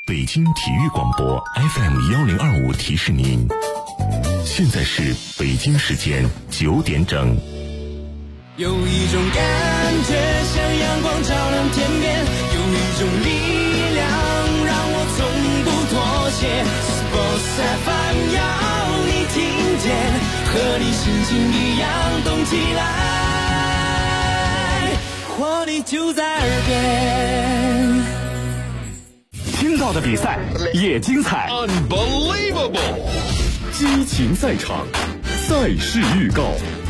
北京体育广播 FM1025提示您，现在是北京时间9点整。 有一种感觉像阳光照亮天边，有一种力量让我从不妥协。Sports FM 要你听见，和你心情一样动起来，活力就在耳边。 听到的比赛也精彩 ，Unbelievable！ 激情赛场，赛事预告。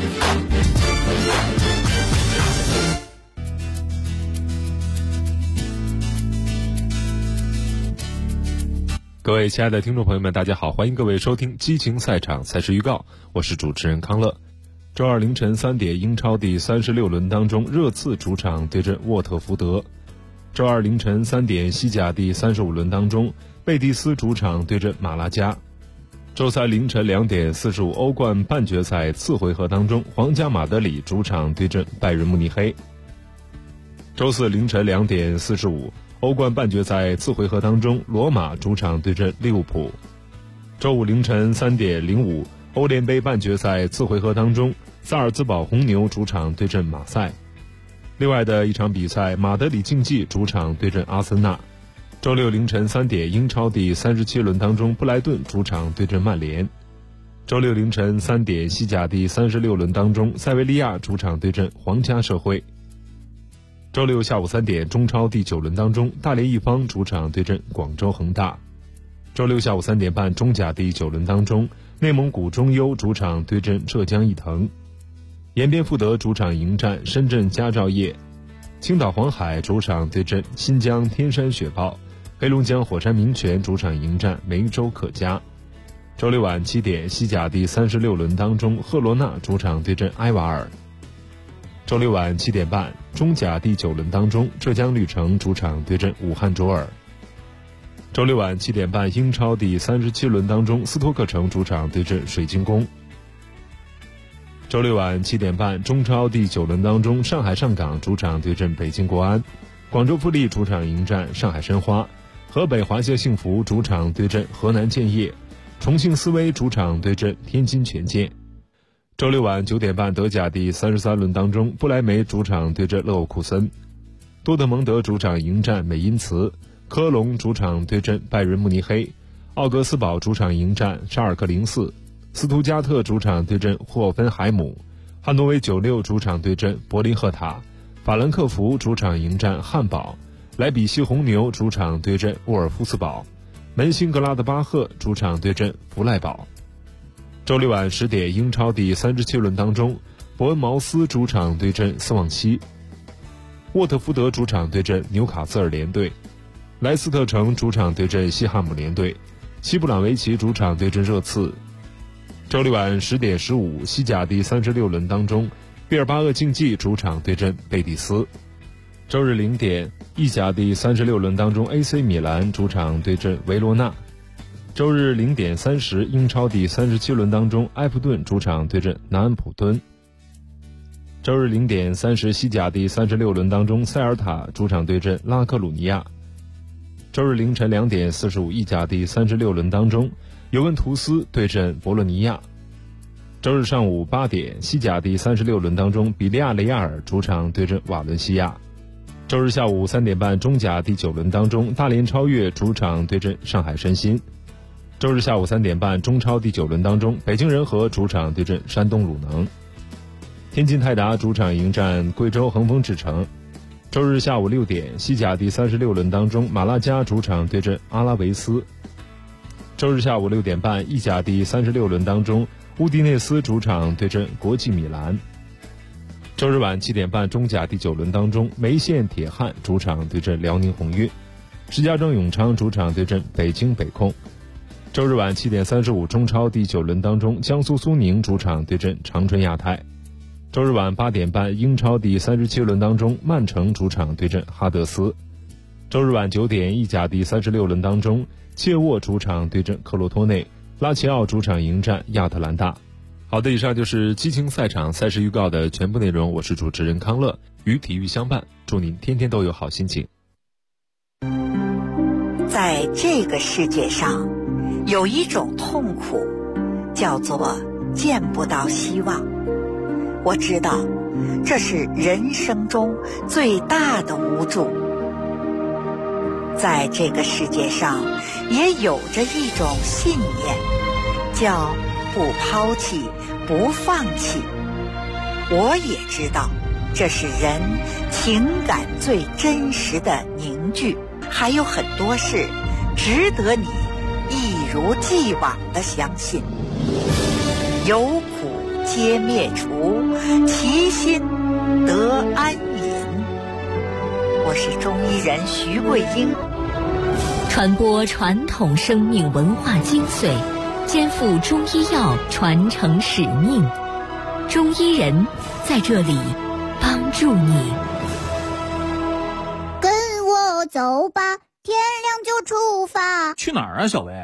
各位亲爱的听众朋友们，大家好，欢迎各位收听激情赛场赛事预告，我是主持人康乐。周二凌晨3点，英超第36轮当中，热刺主场对阵沃特福德。周二凌晨3点，西甲第35轮当中，贝蒂斯主场对阵马拉加。周三凌晨2点45，欧冠半决赛次回合当中，皇家马德里主场对阵拜仁慕尼黑。周四凌晨2点45，欧冠半决赛次回合当中，罗马主场对阵利物浦。周五凌晨3点05，欧联杯半决赛次回合当中，萨尔茨堡红牛主场对阵马赛。另外的一场比赛，马德里竞技主场对阵阿森纳。周六凌晨3点，英超第37轮当中，布莱顿主场对阵曼联。周六凌晨3点，西甲第36轮当中，塞维利亚主场对阵皇家社会。周六下午3点，中超第9轮当中，大连一方主场对阵广州恒大。周六下午3点半，中甲第9轮当中，内蒙古中优主场对阵浙江毅腾。延边富德主场迎战深圳佳兆业，青岛黄海主场对阵新疆天山雪豹，黑龙江火山民权主场迎战梅州可嘉。周六晚7点，西甲第36轮当中，赫罗纳主场对阵埃瓦尔。周六晚7点半，中甲第9轮当中，浙江绿城主场对阵武汉卓尔。周六晚7点半，英超第37轮当中，斯托克城主场对阵水晶宫。周六晚7点半，中超第9轮当中，上海上港主场对阵北京国安，广州富力主场迎战上海申花，河北华夏幸福主场对阵河南建业，重庆斯威主场对阵天津权健。周六晚9点半，德甲第33轮当中，不莱梅主场对阵勒沃库森，多特蒙德主场迎战美因茨，科隆主场对阵拜仁慕尼黑，奥格斯堡主场迎战沙尔克04，斯图加特主场对阵霍芬海姆，汉诺威96主场对阵柏林赫塔，法兰克福主场迎战汉堡，莱比锡红牛主场对阵沃尔夫斯堡，门兴格拉德巴赫主场对阵弗赖堡。周六晚10点，英超第37轮当中，伯恩茅斯主场对阵斯旺西，沃特福德主场对阵纽卡斯尔联队，莱斯特城主场对阵西汉姆联队，西布朗维奇主场对阵热刺。周六晚10点15，西甲第36轮当中，毕尔巴鄂竞技主场对阵贝蒂斯。周日0点，意甲第36轮当中， AC 米兰主场对阵维罗纳。周日0点30，英超第37轮当中，埃弗顿主场对阵南安普敦。周日0点30，西甲第36轮当中，塞尔塔主场对阵拉克鲁尼亚。周日凌晨2点45，意甲第36轮当中，尤文图斯对阵博洛尼亚。周日上午8点，西甲第36轮当中，比利亚雷亚尔主场对阵瓦伦西亚。周日下午3点半，中甲第9轮当中，大连超越主场对阵上海申鑫。周日下午3点半，中超第9轮当中，北京人和主场对阵山东鲁能。天津泰达主场迎战贵州恒丰智诚。周日下午6点，西甲第36轮当中，马拉加主场对阵阿拉维斯。周日下午6点半，意甲第36轮当中，乌迪内斯主场对阵国际米兰。周日晚7点半，中甲第9轮当中，梅县铁汉主场对阵辽宁宏运，石家庄永昌主场对阵北京北控。周日晚7点35，中超第9轮当中，江苏苏宁主场对阵长春亚泰。周日晚8点半，英超第37轮当中，曼城主场对阵哈德斯。周日晚9点，意甲第36轮当中，切沃主场对阵克罗托内，拉齐奥主场迎战亚特兰大。好的，以上就是激情赛场赛事预告的全部内容，我是主持人康乐，与体育相伴，祝您天天都有好心情。 在这个世界上，有一种痛苦，叫做见不到希望。我知道，这是人生中最大的无助。在这个世界上，也有着一种信念，叫不抛弃，不放弃。我也知道，这是人情感最真实的凝聚。还有很多事值得你一如既往地相信。有苦皆灭除，其心得安隐。我是中医人徐桂英， 传播传统生命文化精髓，肩负中医药传承使命。中医人在这里帮助你。 跟我走吧，天亮就出发。 去哪儿啊，小薇？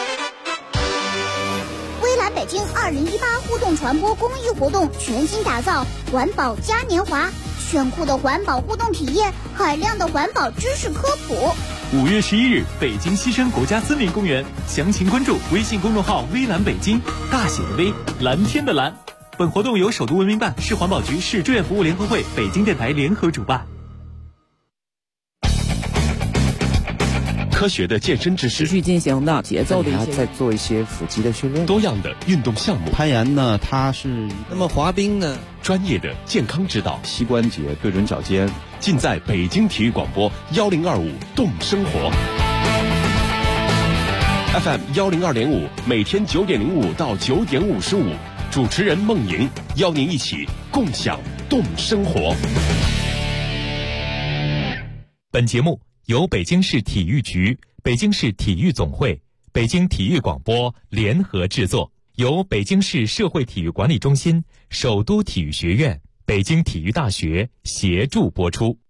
微蓝北京2018互动传播公益活动全新打造，环保嘉年华，炫酷的环保互动体验，海量的环保知识科普。 5月11日，北京西山国家森林公园，详情关注微信公众号微蓝北京，大写的微，蓝天的蓝。本活动由首都文明办、市环保局、市志愿服务联合会、北京电台联合主办。 科学的健身知识， 持续进行的节奏的一些， 再做一些腹肌的训练， 多样的运动项目。 攀岩呢，它是那么滑冰呢， 专业的健康指导， 膝关节对准脚尖， 尽在北京体育广播1025动生活 FM 102.5，每天9点05到9点55，主持人孟莹邀您一起共享动生活。 本节目由北京市体育局、北京市体育总会、北京体育广播联合制作，由北京市社会体育管理中心、首都体育学院、北京体育大学协助播出。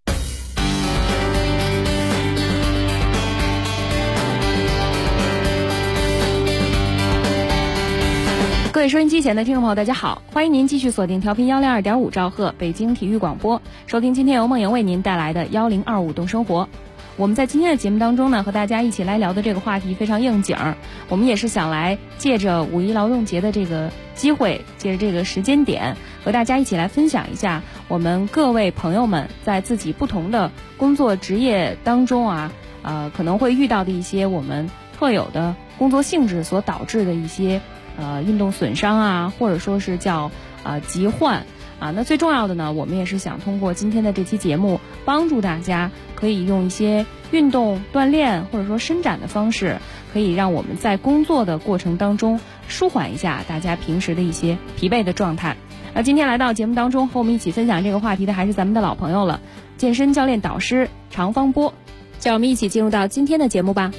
各位收音机前的听众朋友，大家好，欢迎您继续锁定调频102.5兆赫北京体育广播，收听今天由梦莹为您带来的1025动生活。我们在今天的节目当中呢，和大家一起来聊的这个话题非常应景儿，我们也是想来借着5·1劳动节的这个机会，借着这个时间点，和大家一起来分享一下我们各位朋友们在自己不同的工作职业当中啊，可能会遇到的一些我们特有的工作性质所导致的一些运动损伤啊，或者说是叫疾患啊。那最重要的呢，我们也是想通过今天的这期节目，帮助大家可以用一些运动锻炼或者说伸展的方式，可以让我们在工作的过程当中舒缓一下大家平时的一些疲惫的状态。那今天来到节目当中和我们一起分享这个话题的还是咱们的老朋友了，健身教练导师常方波。让我们一起进入到今天的节目吧。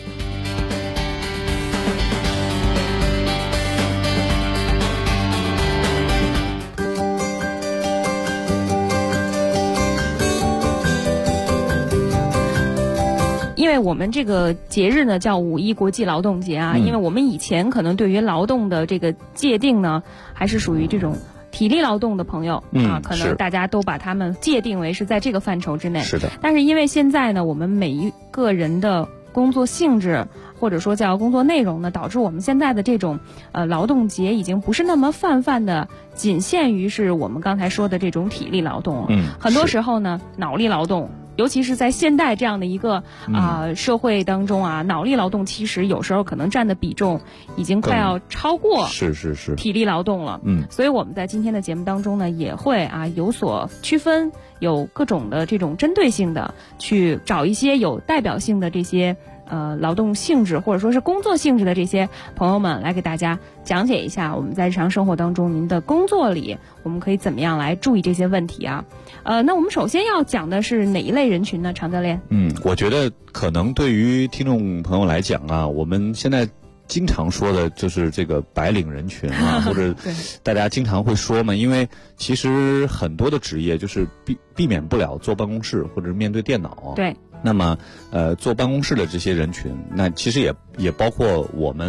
因为我们这个节日呢叫5·1国际劳动节啊，因为我们以前可能对于劳动的这个界定呢，还是属于这种体力劳动的朋友啊，可能大家都把他们界定为是在这个范畴之内。 是的。 但是因为现在呢，我们每一个人的工作性质或者说叫工作内容呢，导致我们现在的这种劳动节已经不是那么泛泛的仅限于是我们刚才说的这种体力劳动了。很多时候呢，脑力劳动。尤其是在现代这样的一个社会当中啊，脑力劳动其实有时候可能占的比重已经快要超过体力劳动了。所以我们在今天的节目当中呢，也会有所区分，有各种的这种针对性的去找一些有代表性的这些劳动性质或者说是工作性质的这些朋友们来给大家讲解一下，我们在日常生活当中您的工作里我们可以怎么样来注意这些问题啊。那我们首先要讲的是哪一类人群呢，常教练？ 我觉得可能对于听众朋友来讲啊，我们现在经常说的就是这个白领人群啊，或者大家经常会说嘛，因为其实很多的职业就是避免不了坐办公室或者是面对电脑。 对。 那么坐办公室的这些人群，那其实也包括我们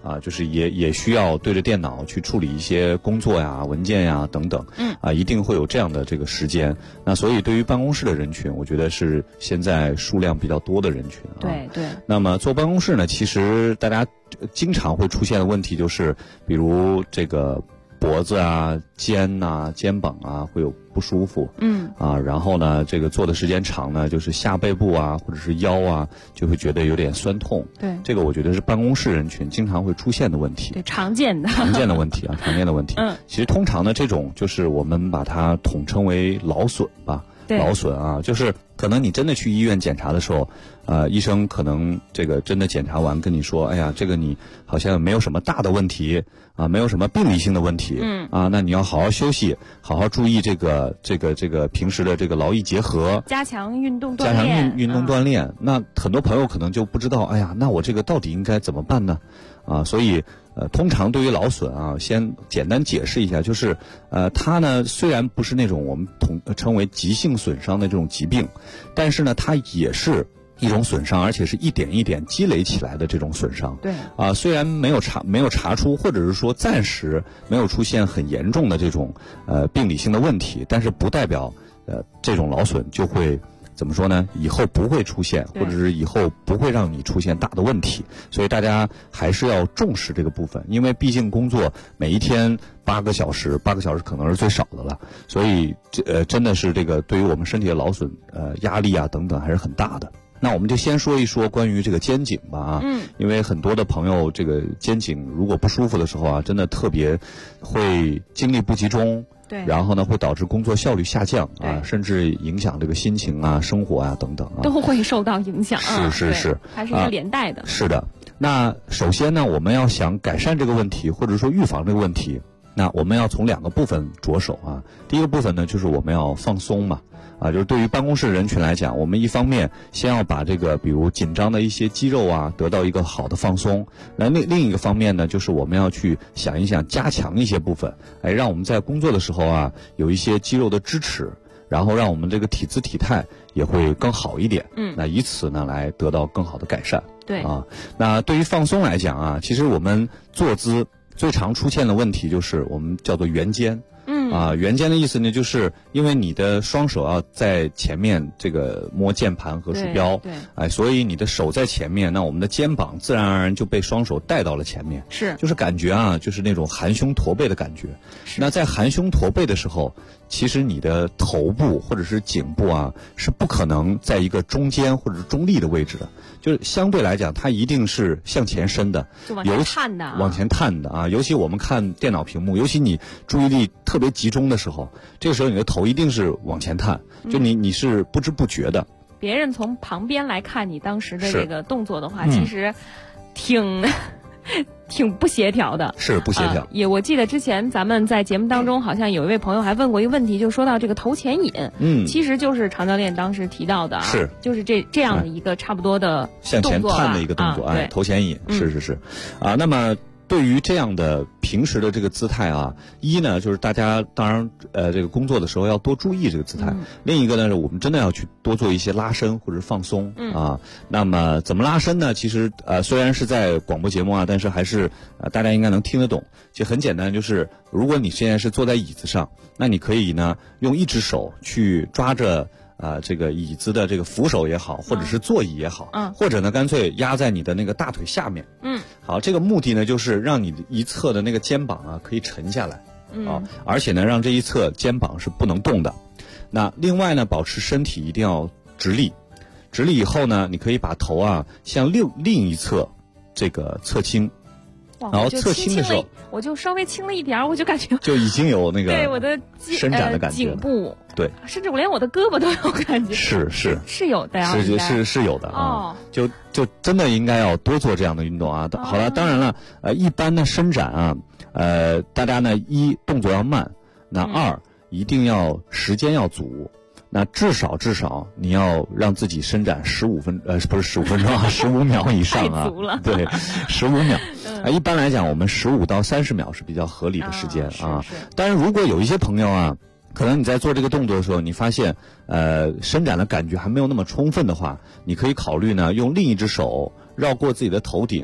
就是也需要对着电脑去处理一些工作呀、文件呀等等，一定会有这样的这个时间。那所以对于办公室的人群，我觉得是现在数量比较多的人群啊。 对对。 那么坐办公室呢，其实大家经常会出现的问题就是，比如这个脖子啊、肩呐、肩膀啊会有不舒服，然后呢，这个坐的时间长呢，就是下背部啊或者是腰啊就会觉得有点酸痛。 对， 这个我觉得是办公室人群经常会出现的问题。 对，常见的问题啊，常见的问题。其实通常呢，这种就是我们把它统称为劳损吧。劳损啊，就是可能你真的去医院检查的时候，医生可能这个真的检查完跟你说，哎呀，这个你好像没有什么大的问题啊，没有什么病理性的问题，那你要好好休息，好好注意这个平时的这个劳逸结合， 加强运动锻炼。那很多朋友可能就不知道，哎呀，那我这个到底应该怎么办呢？所以通常对于劳损啊，先简单解释一下，就是它呢虽然不是那种我们称为急性损伤的这种疾病，但是呢它也是一种损伤，而且是一点一点积累起来的这种损伤。 对虽然没有查出，或者是说暂时没有出现很严重的这种病理性的问题，但是不代表这种劳损就会怎么说呢？以后不会出现，或者是以后不会让你出现大的问题。所以大家还是要重视这个部分，因为毕竟工作每一天8个小时可能是最少的了，所以真的是这个对于我们身体的劳损压力啊等等还是很大的。那我们就先说一说关于这个肩颈吧因为很多的朋友这个肩颈如果不舒服的时候啊，真的特别会精力不集中。 对， 然后呢，会导致工作效率下降甚至影响这个心情啊、生活啊等等都会受到影响。 是， 还是一个连带的。 是的。那首先呢，我们要想改善这个问题，或者说预防这个问题，那我们要从2个部分着手第一个部分呢，就是我们要放松嘛。就是对于办公室人群来讲，我们一方面先要把这个比如紧张的一些肌肉得到一个好的放松，那另一个方面呢，就是我们要去想一想加强一些部分，让我们在工作的时候有一些肌肉的支持，然后让我们这个体姿体态也会更好一点。那以此呢来得到更好的改善。 对那对于放松来讲其实我们坐姿最常出现的问题就是我们叫做圆肩。圆肩的意思呢，就是因为你的双手要在前面这个摸键盘和鼠标，所以你的手在前面，那我们的肩膀自然而然就被双手带到了前面，就是感觉就是那种含胸驼背的感觉。那在含胸驼背的时候，其实你的头部或者是颈部是不可能在一个中间或者是中立的位置的，就是相对来讲它一定是向前伸的， 就往前探的往前探的尤其我们看电脑屏幕，尤其你注意力特别集中的时候，这个时候你的头一定是往前探，就你是不知不觉的。 别人从旁边来看你当时的这个动作的话，其实挺不协调的， 是不协调。 我记得之前咱们在节目当中，好像有一位朋友还问过一个问题，就说到这个头前引，其实就是常教练当时提到的就是这样的一个差不多的向前探的一个动作，头前引，是那么对于这样的平时的这个姿态一呢，就是大家当然这个工作的时候要多注意这个姿态，另一个呢是我们真的要去多做一些拉伸或者放松那么怎么拉伸呢？其实虽然是在广播节目但是还是大家应该能听得懂。其实很简单，就是如果你现在是坐在椅子上，那你可以呢用一只手去抓着这个椅子的这个扶手也好，或者是座椅也好，或者呢干脆压在你的那个大腿下面。好，这个目的呢就是让你一侧的那个肩膀可以沉下来，而且呢让这一侧肩膀是不能动的。那另外呢，保持身体一定要直立，直立以后呢，你可以把头向另一侧这个侧倾。然后侧倾的时候， 我就稍微轻了一点，我就感觉就已经有那个对我的伸展的感觉， 颈部对， 甚至我连我的胳膊都有感觉， 是有的呀， 是有的就真的应该要多做这样的运动好了，当然了，一般的伸展大家呢一动作要慢，那2一定要时间要足。那至少你要让自己伸展15分不是15分钟15秒以上太足了对，15秒一般来讲我们15到30秒是比较合理的时间当然如果有一些朋友可能你在做这个动作的时候，你发现伸展的感觉还没有那么充分的话，你可以考虑呢用另一只手绕过自己的头顶，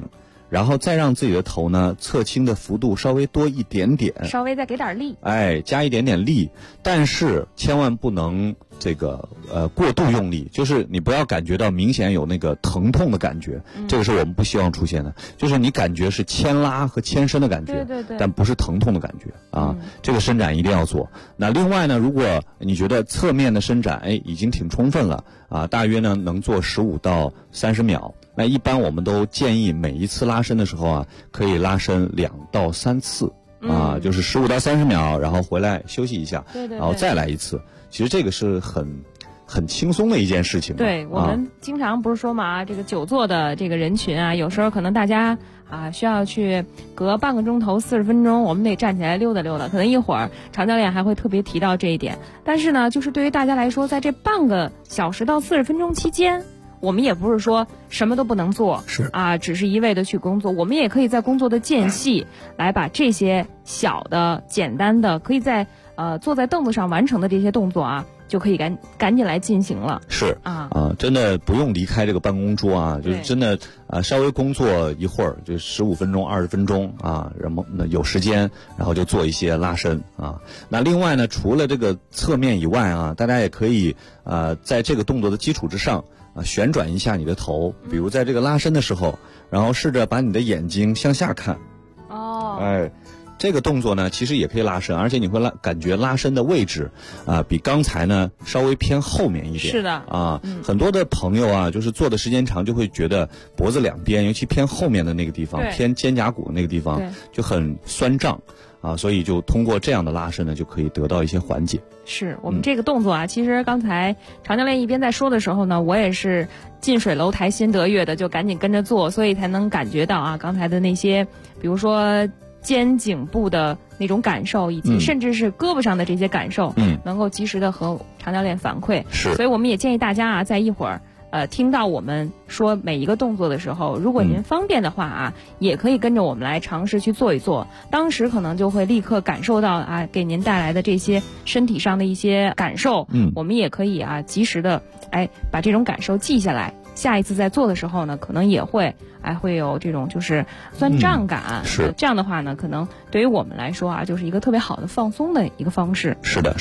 然后再让自己的头呢侧倾的幅度稍微多一点点， 稍微再给点力， 加一点点力，但是千万不能这个过度用力，就是你不要感觉到明显有那个疼痛的感觉，这个是我们不希望出现的，就是你感觉是牵拉和牵伸的感觉， 对， 但不是疼痛的感觉啊。这个伸展一定要做。那另外呢，如果你觉得侧面的伸展已经挺充分了啊，大约呢能做15到30秒。那一般我们都建议每一次拉伸的时候啊，可以拉伸2到3次啊，就是15到30秒，然后回来休息一下，然后再来一次。其实这个是很轻松的一件事情。 对，我们经常不是说嘛，这个久坐的这个人群啊，有时候可能大家需要去隔半个钟头40分钟，我们得站起来溜达溜达，可能一会儿常教练还会特别提到这一点。但是呢，就是对于大家来说，在这半个小时到40分钟期间，我们也不是说什么都不能做，只是一味的去工作，我们也可以在工作的间隙来把这些小的简单的可以在坐在凳子上完成的这些动作啊，就可以赶紧来进行了。 真的不用离开这个办公桌啊，就是真的稍微工作一会儿，就15分钟20分钟啊，然后有时间然后就做一些拉伸啊。那另外呢，除了这个侧面以外啊，大家也可以在这个动作的基础之上旋转一下你的头，比如在这个拉伸的时候，然后试着把你的眼睛向下看。这个动作呢，其实也可以拉伸，而且你会感觉拉伸的位置比刚才呢稍微偏后面一点。 是的很多的朋友啊，就是做的时间长，就会觉得脖子两边，尤其偏后面的那个地方，偏肩胛骨那个地方就很酸胀所以就通过这样的拉伸呢，就可以得到一些缓解。 是我们这个动作啊，其实刚才常教练一边在说的时候呢，我也是近水楼台先得月的，就赶紧跟着做，所以才能感觉到刚才的那些，比如说肩颈部的那种感受，以及甚至是胳膊上的这些感受，能够及时的和常教练反馈。所以我们也建议大家在一会儿听到我们说每一个动作的时候，如果您方便的话也可以跟着我们来尝试去做一做，当时可能就会立刻感受到给您带来的这些身体上的一些感受。我们也可以及时的把这种感受记下来，下一次在做的时候呢，可能也会会有这种就是酸胀感。 是这样的话呢，可能对于我们来说就是一个特别好的放松的一个方式。 是的。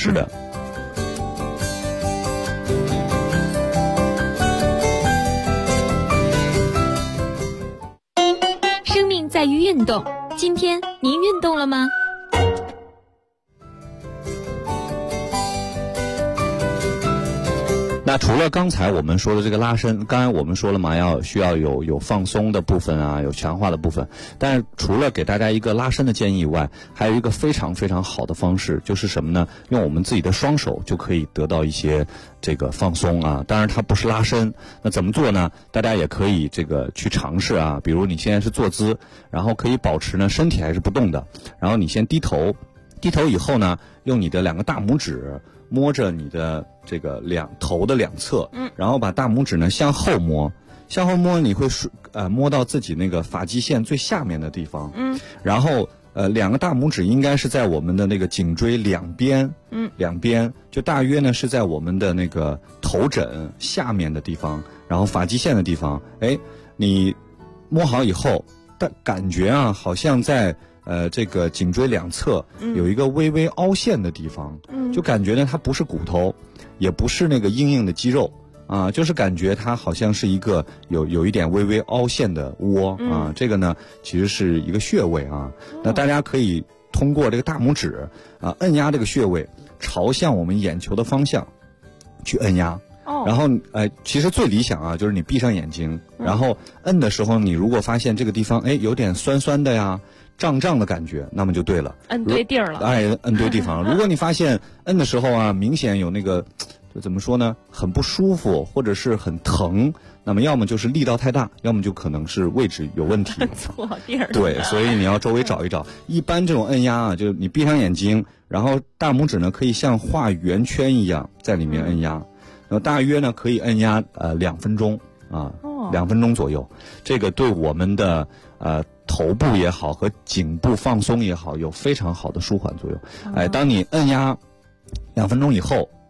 生命在于运动，今天您运动了吗？ 那除了刚才我们说的这个拉伸，刚才我们说了嘛，需要有放松的部分有强化的部分。但是除了给大家一个拉伸的建议以外，还有一个非常非常好的方式，就是什么呢？用我们自己的双手就可以得到一些这个放松当然它不是拉伸，那怎么做呢？大家也可以这个去尝试比如你现在是坐姿，然后可以保持呢身体还是不动的，然后你先低头以后呢，用你的2个大拇指摸着你的这个头的两侧，然后把大拇指呢向后摸，你会摸到自己那个发际线最下面的地方，然后2个大拇指应该是在我们的那个颈椎两边，就大约呢是在我们的那个头枕下面的地方，然后发际线的地方，你摸好以后，但感觉好像在这个颈椎两侧有一个微微凹陷的地方，就感觉呢它不是骨头，也不是那个硬硬的肌肉就是感觉它好像是一个有一点微微凹陷的窝这个呢其实是一个穴位那大家可以通过这个大拇指按压这个穴位，朝向我们眼球的方向去按压。然后其实最理想就是你闭上眼睛，然后摁的时候，你如果发现这个地方有点酸酸的呀、胀胀的感觉，那么就对了， 摁对地儿了。 摁对地方了。如果你发现摁的时候明显有那个就怎么说呢，很不舒服或者是很疼，那么要么就是力道太大，要么就可能是位置有问题， 错地儿。 对，所以你要周围找一找。一般这种按压就你闭上眼睛，然后大拇指呢可以像画圆圈一样在里面按压。然后大约呢可以按压2分钟2分钟左右，这个对我们的头部也好和颈部放松也好有非常好的舒缓作用。当你按压2分钟以后，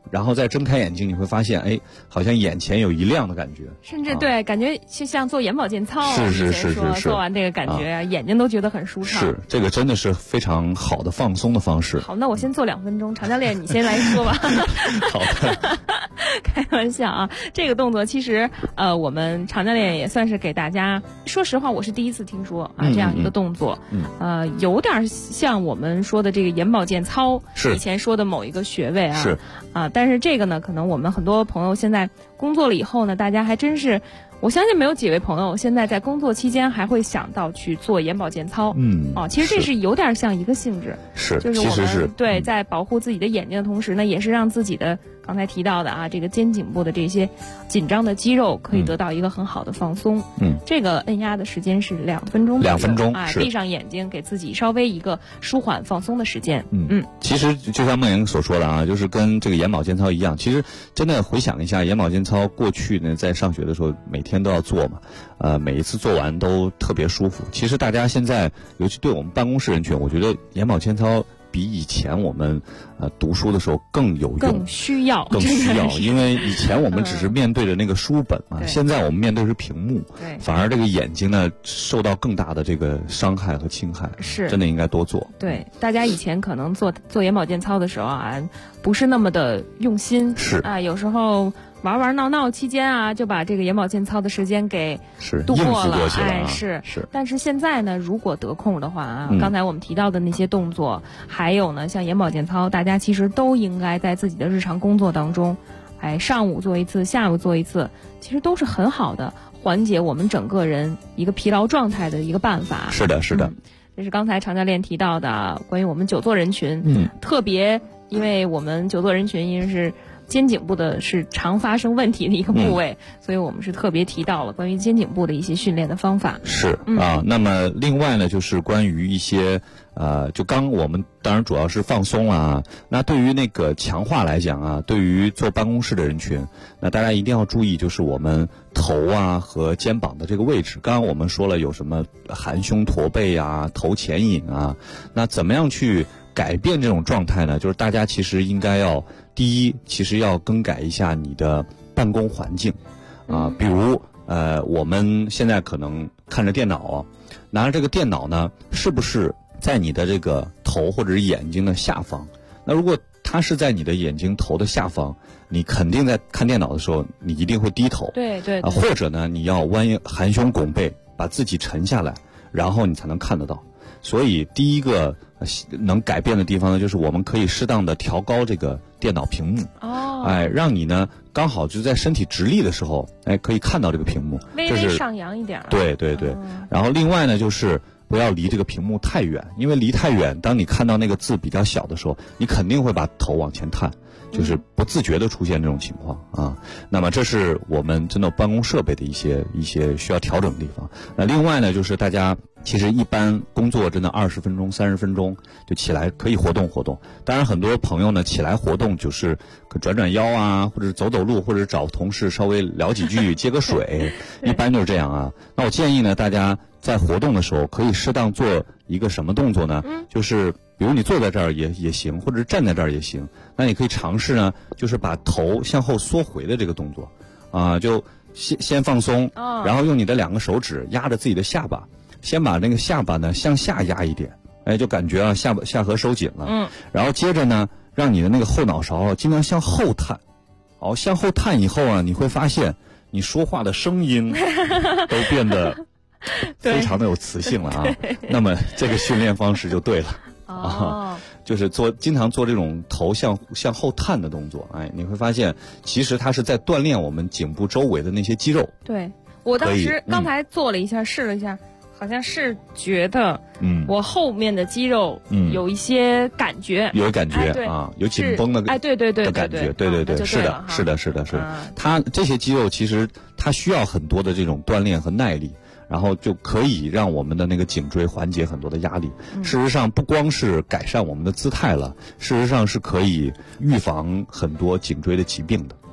然后再睁开眼睛，你会发现，哎，好像眼前有一亮的感觉， 甚至对，感觉就像做眼保健操， 是， 做完这个感觉，眼睛都觉得很舒畅。 是，这个真的是非常好的放松的方式。 好，那我先做2分钟，常教练你先来说吧。 好的。 开玩笑啊，这个动作其实我们常教练也算是给大家，说实话我是第一次听说啊，这样一个动作，有点像我们说的这个眼保健操，以前说的某一个穴位啊，但是这个呢，可能我们很多朋友现在工作了以后呢，大家还真是，我相信没有几位朋友现在在工作期间还会想到去做眼保健操。其实这是有点像一个性质，就是我们对在保护自己的眼睛的同时呢，也是让自己的刚才提到的啊，这个肩颈部的这些紧张的肌肉可以得到一个很好的放松。这个按压的时间是2分钟，2 分钟， 闭上眼睛，给自己稍微一个舒缓放松的时间。 其实就像梦莹所说的啊，就是跟这个眼保健操一样。其实真的回想一下，眼保健操过去呢，在上学的时候每天都要做嘛，每一次做完都特别舒服。其实大家现在，尤其对我们办公室人群，我觉得眼保健操比以前我们读书的时候更有用， 更需要， 因为以前我们只是面对着那个书本嘛，现在我们面对是屏幕，反而这个眼睛呢受到更大的这个伤害和侵害，真的应该多做。 对，大家以前可能做眼保健操的时候啊，不是那么的用心，有时候玩闹期间啊，就把这个眼保健操的时间给度过了，但是现在呢，如果得空的话啊，刚才我们提到的那些动作，还有呢，像眼保健操，大家其实都应该在自己的日常工作当中，上午做一次，下午做一次，其实都是很好的缓解我们整个人一个疲劳状态的一个办法。 是的。 这是刚才常教练提到的关于我们久坐人群，特别因为我们久坐人群因为是肩颈部的是常发生问题的一个部位，所以我们是特别提到了关于肩颈部的一些训练的方法。 那么另外呢，就是关于一些就刚我们当然主要是放松啊，那对于那个强化来讲啊，对于坐办公室的人群，那大家一定要注意，就是我们头啊和肩膀的这个位置。刚刚我们说了有什么含胸驼背啊、头前引啊，那怎么样去改变这种状态呢？就是大家其实应该要第一，其实要更改一下你的办公环境啊，比如我们现在可能看着电脑，拿着这个电脑呢，是不是在你的这个头或者是眼睛的下方？那如果它是在你的眼睛头的下方，你肯定在看电脑的时候，你一定会低头。 对， 或者呢，你要含胸拱背，把自己沉下来，然后你才能看得到。所以第一个能改变的地方呢，就是我们可以适当的调高这个电脑屏幕，让你呢刚好就在身体直立的时候，可以看到这个屏幕， 微微上扬一点。 对。然后另外呢，就是不要离这个屏幕太远，因为离太远，当你看到那个字比较小的时候，你肯定会把头往前探，就是不自觉的出现这种情况啊。那么这是我们真的办公设备的一些需要调整的地方。那另外呢，就是大家其实一般工作真的20分钟、30分钟就起来可以活动活动。当然很多朋友呢起来活动就是转腰啊，或者走路，或者找同事稍微聊几句、接个水，一般就是这样啊。那我建议呢，大家在活动的时候可以适当做一个什么动作呢？就是比如你坐在这儿也行，或者是站在这儿也行。那你可以尝试呢，就是把头向后缩回的这个动作啊，就先放松，然后用你的2个手指压着自己的下巴。先把那个下巴呢向下压一点，就感觉啊下颌收紧了。然后接着呢，让你的那个后脑勺尽量向后探。向后探以后啊，你会发现你说话的声音都变得非常的有磁性了啊。那么这个训练方式就对了就是经常做这种头向后探的动作，你会发现其实它是在锻炼我们颈部周围的那些肌肉。 对，我当时刚才做了一下，试了一下。好像是觉得，我后面的肌肉有一些感觉， 有感觉啊，有紧绷的对的感觉，对，是的，它这些肌肉其实它需要很多的这种锻炼和耐力，然后就可以让我们的那个颈椎缓解很多的压力。事实上，不光是改善我们的姿态了，事实上是可以预防很多颈椎的疾病的。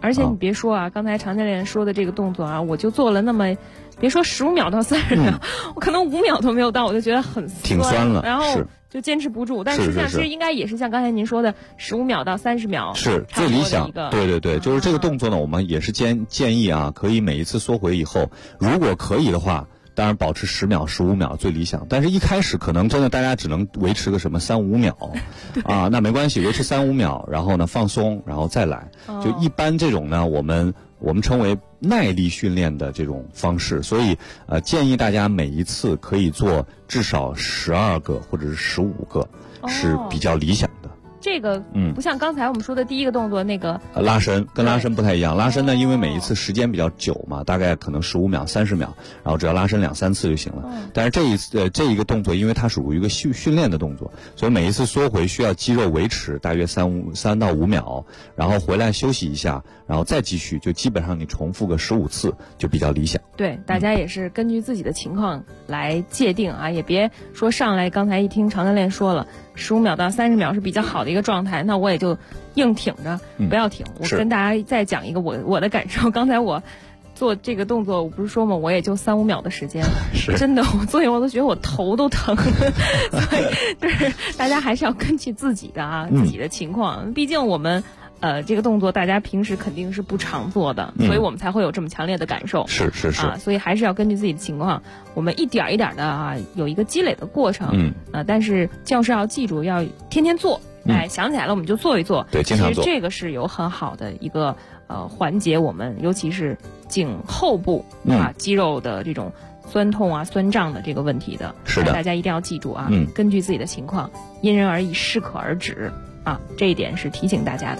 而且你别说啊，刚才常教练说的这个动作啊，我就做了那么，别说15秒到30秒，我可能5秒都没有到，我就觉得很酸， 挺酸了， 然后就坚持不住。但实际上其实应该也是像刚才您说的15秒到30秒是最理想。对，就是这个动作呢，我们也是建议啊，可以每一次缩回以后，如果可以的话，当然保持10秒、15秒最理想。但是一开始可能真的大家只能维持个什么3-5秒啊，那没关系，维持3-5秒，然后呢放松，然后再来。就一般这种呢，我们称为耐力训练的这种方式，所以建议大家每一次可以做至少12个或者是15个，是比较理想的。 这个不像刚才我们说的第一个动作那个拉伸，跟拉伸不太一样。拉伸呢，因为每一次时间比较久嘛，大概可能15秒、30秒，然后只要拉伸2-3次就行了。但是这一个动作，因为它属于一个训练的动作，所以每一次缩回需要肌肉维持大约3到5秒，然后回来休息一下，然后再继续，就基本上你重复个15次就比较理想。 对，大家也是根据自己的情况来界定啊，也别说上来刚才一听常教练说了15秒到30秒是比较好的一个状态，那我也就硬挺着，不要挺。我跟大家再讲一个我的感受。刚才我做这个动作，我不是说嘛，我也就3-5秒的时间，真的，我做以后我都觉得我头都疼。所以就是大家还是要根据自己的自己的情况，毕竟我们这个动作大家平时肯定是不常做的，所以我们才会有这么强烈的感受。 是所以还是要根据自己的情况，我们一点一点的有一个积累的过程。但是就是要记住，要天天做。想起来了我们就做一做。 对，经常做。 其实这个是有很好的一个缓解我们尤其是颈后部肌肉的这种酸痛酸胀的这个问题的。 是的， 大家一定要记住根据自己的情况，因人而异，适可而止这一点是提醒大家的。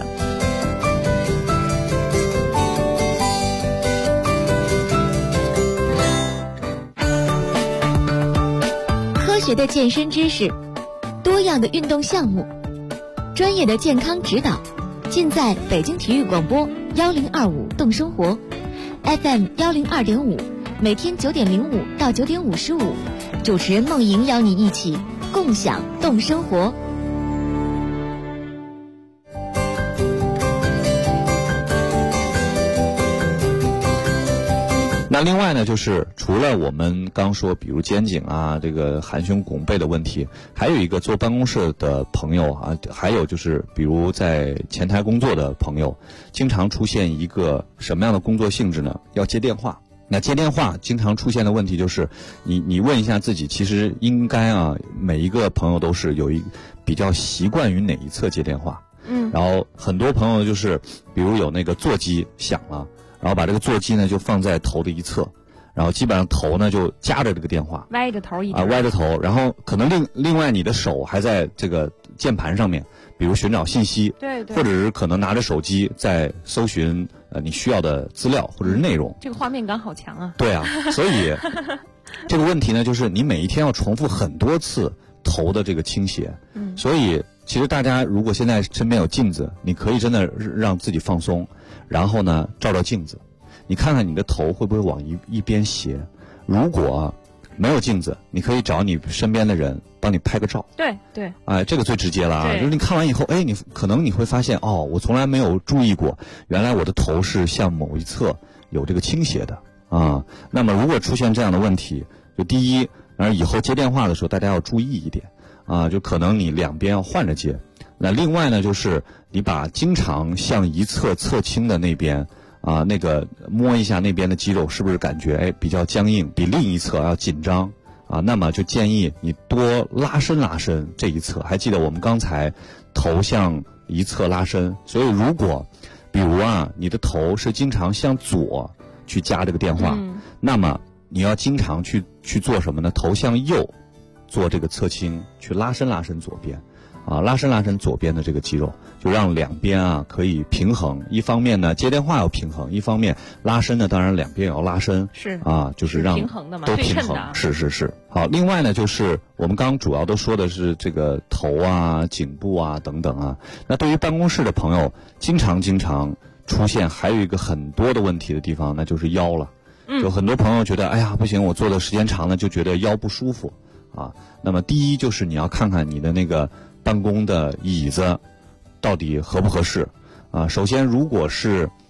科学的健身知识，多样的运动项目，专业的健康指导，尽在北京体育广播1025动生活 FM 102.5，每天9点05到9点55，主持人梦莹邀你一起共享动生活。 那另外呢，就是除了我们刚说，比如肩颈这个含胸拱背的问题，还有一个坐办公室的朋友还有就是比如在前台工作的朋友，经常出现一个什么样的工作性质呢？要接电话。那接电话经常出现的问题就是，你问一下自己，其实应该每一个朋友都是有比较习惯于哪一侧接电话。然后很多朋友就是，比如有那个座机响了。然后把这个座机呢就放在头的一侧，然后基本上头呢就夹着这个电话， 歪着头歪着头，然后可能另外你的手还在这个键盘上面，比如寻找信息， 对， 或者是可能拿着手机在搜寻你需要的资料或者是内容。 这个画面感好强啊！ 对啊，所以这个问题呢，就是你每一天要重复很多次头的这个倾斜，所以其实大家如果现在身边有镜子，你可以真的让自己放松。然后呢，照镜子，你看看你的头会不会往一边斜。如果没有镜子，你可以找你身边的人帮你拍个照。 对， 这个最直接了就是你看完以后，你可能你会发现我从来没有注意过，原来我的头是向某一侧有这个倾斜的那么如果出现这样的问题，就第一，以后接电话的时候大家要注意一点就可能你两边要换着接。那另外呢，就是你把经常向一侧侧倾的那边那个摸一下那边的肌肉，是不是感觉比较僵硬，比另一侧要紧张那么就建议你多拉伸这一侧。还记得我们刚才头向一侧拉伸，所以如果比如你的头是经常向左去夹这个电话，那么你要经常去做什么呢？头向右做这个侧倾，去拉伸左边拉伸左边的这个肌肉，就让两边可以平衡。一方面呢接电话要平衡，一方面拉伸呢当然两边也要拉伸， 是就是让平衡的嘛， 都平衡，是。好，另外呢就是我们刚主要都说的是这个头颈部等等那对于办公室的朋友，经常出现还有一个很多的问题的地方，那就是腰了。就很多朋友觉得不行，我坐的时间长了就觉得腰不舒服那么第一就是你要看看你的那个办公的椅子到底合不合适首先如果是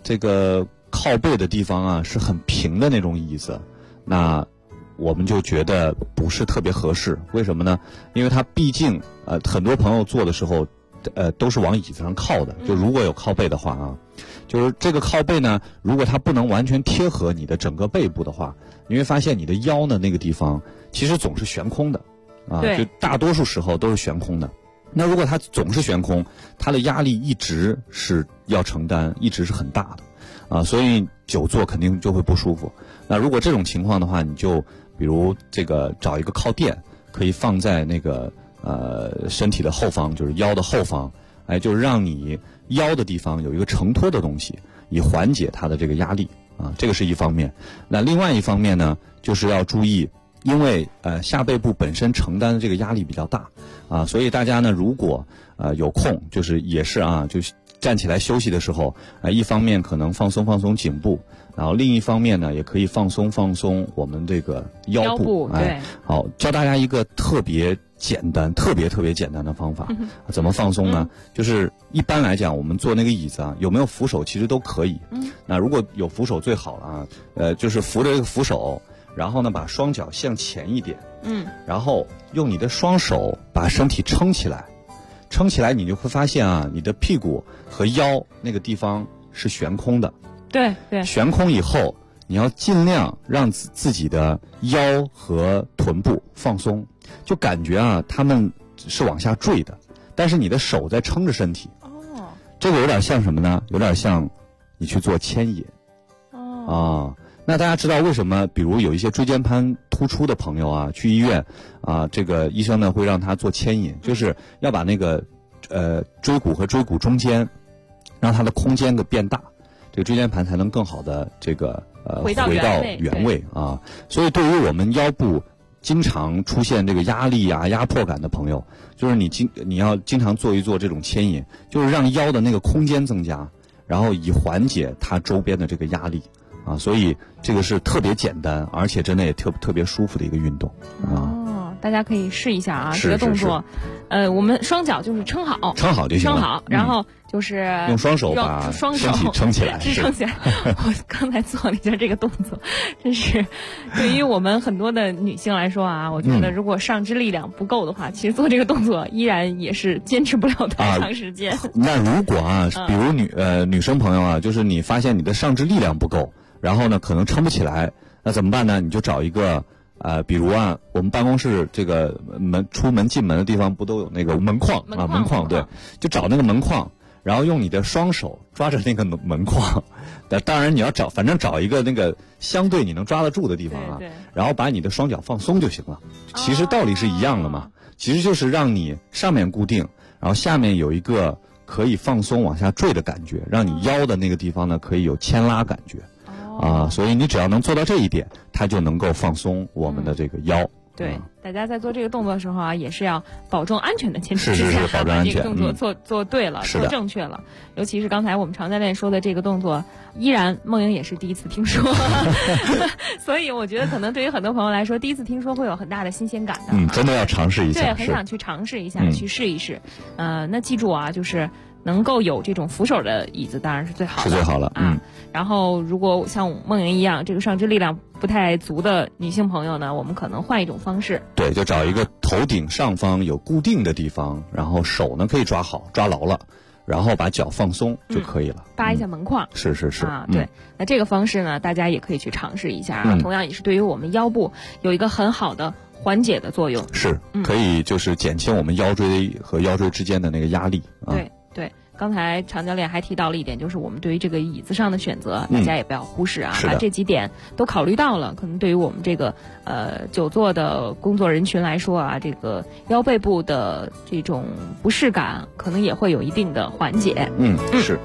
这个靠背的地方啊是很平的那种椅子，那我们就觉得不是特别合适。为什么呢？因为它毕竟很多朋友坐的时候都是往椅子上靠的，就如果有靠背的话啊，就是这个靠背呢，如果它不能完全贴合你的整个背部的话，你会发现你的腰呢那个地方其实总是悬空的啊，就大多数时候都是悬空的。那如果它总是悬空，它的压力一直是要承担，一直是很大的啊，所以久坐肯定就会不舒服。那如果这种情况的话，你就比如这个找一个靠垫，可以放在那个身体的后方，就是腰的后方，哎，就是让你腰的地方有一个承托的东西，以缓解它的这个压力啊，这个是一方面。那另外一方面呢，就是要注意，因为下背部本身承担的这个压力比较大啊，所以大家呢如果有空，就是也是啊，就是站起来休息的时候，一方面可能放松颈部，然后另一方面呢也可以放松我们这个腰部。 对， 好，教大家一个特别简单、特别简单的方法，怎么放松呢？就是一般来讲，我们坐那个椅子啊，有没有扶手其实都可以。那如果有扶手最好了啊，就是扶着这个扶手，然后呢把双脚向前一点，然后用你的双手把身体撑起来，你就会发现啊，你的屁股和腰那个地方是悬空的。 对， 悬空以后，你要尽量让自己的腰和臀部放松，就感觉啊，他们是往下坠的，但是你的手在撑着身体。这个有点像什么呢？有点像你去做牵引。那大家知道为什么比如有一些椎间盘突出的朋友啊，去医院啊，这个医生呢会让他做牵引，就是要把那个椎骨和椎骨中间让它的空间给变大，这个椎间盘才能更好的这个回到原位啊。所以对于我们腰部经常出现这个压力啊、压迫感的朋友，就是你要经常做一做这种牵引，就是让腰的那个空间增加，然后以缓解它周边的这个压力啊。所以这个是特别简单，而且真的也特别舒服的一个运动啊。 大家可以试一下啊，这个动作，我们双脚就是撑好就行了，撑好，然后就是用双手把身体撑起来， 支撑起来。我刚才做了一下这个动作，真是对于我们很多的女性来说啊，我觉得如果上肢力量不够的话，其实做这个动作依然也是坚持不了太长时间。 那如果啊，比如女生朋友啊，就是你发现你的上肢力量不够，然后呢可能撑不起来，那怎么办呢？你就找一个比如啊，我们办公室这个出门进门的地方不都有那个门框啊？门框，对，就找那个门框，然后用你的双手抓着那个门框。当然你要反正找一个那个相对你能抓得住的地方啊，然后把你的双脚放松就行了。其实道理是一样的嘛，其实就是让你上面固定，然后下面有一个可以放松往下坠的感觉，让你腰的那个地方呢可以有牵拉感觉。所以你只要能做到这一点，它就能够放松我们的这个腰。 对，大家在做这个动作的时候啊，也是要保证安全的前提之下， 保证安全， 把这个动作做对了，做正确了。尤其是刚才我们常教练说的这个动作，依然梦莹也是第一次听说，所以我觉得可能对于很多朋友来说，第一次听说会有很大的新鲜感的。 真的要尝试一下， 对，很想去尝试一下，去试一试。那记住啊，就是能够有这种扶手的椅子当然是最好的， 是最好了啊。然后如果像梦莹一样这个上肢力量不太足的女性朋友呢，我们可能换一种方式。 对，就找一个头顶上方有固定的地方，然后手呢可以抓牢了，然后把脚放松就可以了。 扒一下门框。 是啊，对。那这个方式呢，大家也可以去尝试一下啊。同样也是对于我们腰部有一个很好的缓解的作用。 是，可以就是减轻我们腰椎和腰椎之间的那个压力啊。 对。刚才常教练还提到了一点，就是我们对于这个椅子上的选择，大家也不要忽视啊，把这几点都考虑到了，可能对于我们这个久坐的工作人群来说啊，这个腰背部的这种不适感，可能也会有一定的缓解。 是。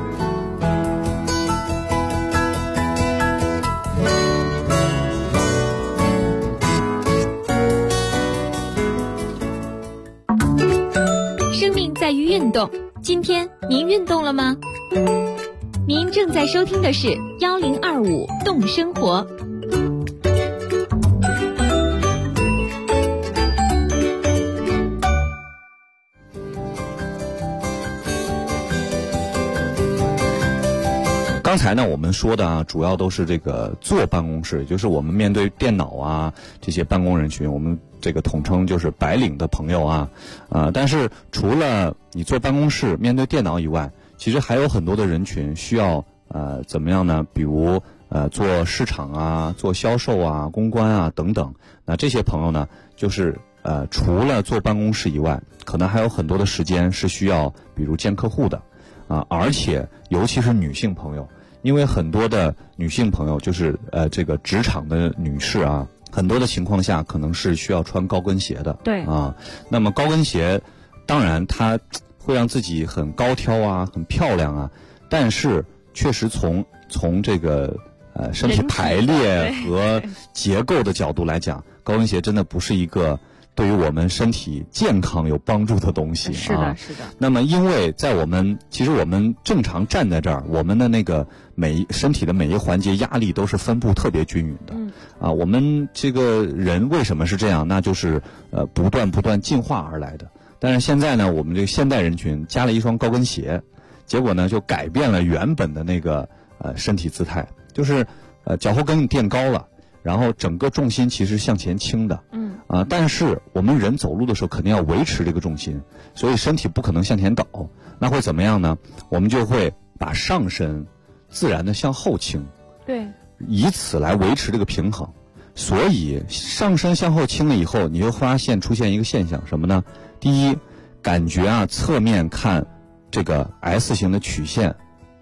生命在于运动。今天您运动了吗？您正在收听的是1025动生活。 刚刚才呢我们说的啊，主要都是这个坐办公室，也就是我们面对电脑啊这些办公人群，我们这个统称就是白领的朋友啊，但是除了你坐办公室面对电脑以外，其实还有很多的人群需要怎么样呢？比如做市场啊、做销售啊、公关啊等等。那这些朋友呢，就是除了坐办公室以外，可能还有很多的时间是需要，比如见客户的而且尤其是女性朋友，因为很多的女性朋友就是这个职场的女士啊，很多的情况下可能是需要穿高跟鞋的。 对那么高跟鞋当然它会让自己很高挑啊，很漂亮啊，但是确实从这个身体排列和结构的角度来讲，高跟鞋真的不是一个对于我们身体健康有帮助的东西。 是的，是的。 那么因为在其实我们正常站在这儿，我们的那个身体的每一环节压力都是分布特别均匀的。我们这个人为什么是这样？那就是不断进化而来的。但是现在呢，我们这个现代人群加了一双高跟鞋，结果呢就改变了原本的那个身体姿态，就是脚后跟垫高了，然后整个重心其实向前倾的。但是我们人走路的时候肯定要维持这个重心，所以身体不可能向前倒，那会怎么样呢？我们就会把上身自然的向后倾， 对， 以此来维持这个平衡。所以上身向后倾了以后，你就发现出现一个现象，什么呢？第一，感觉侧面看这个 S 型的曲线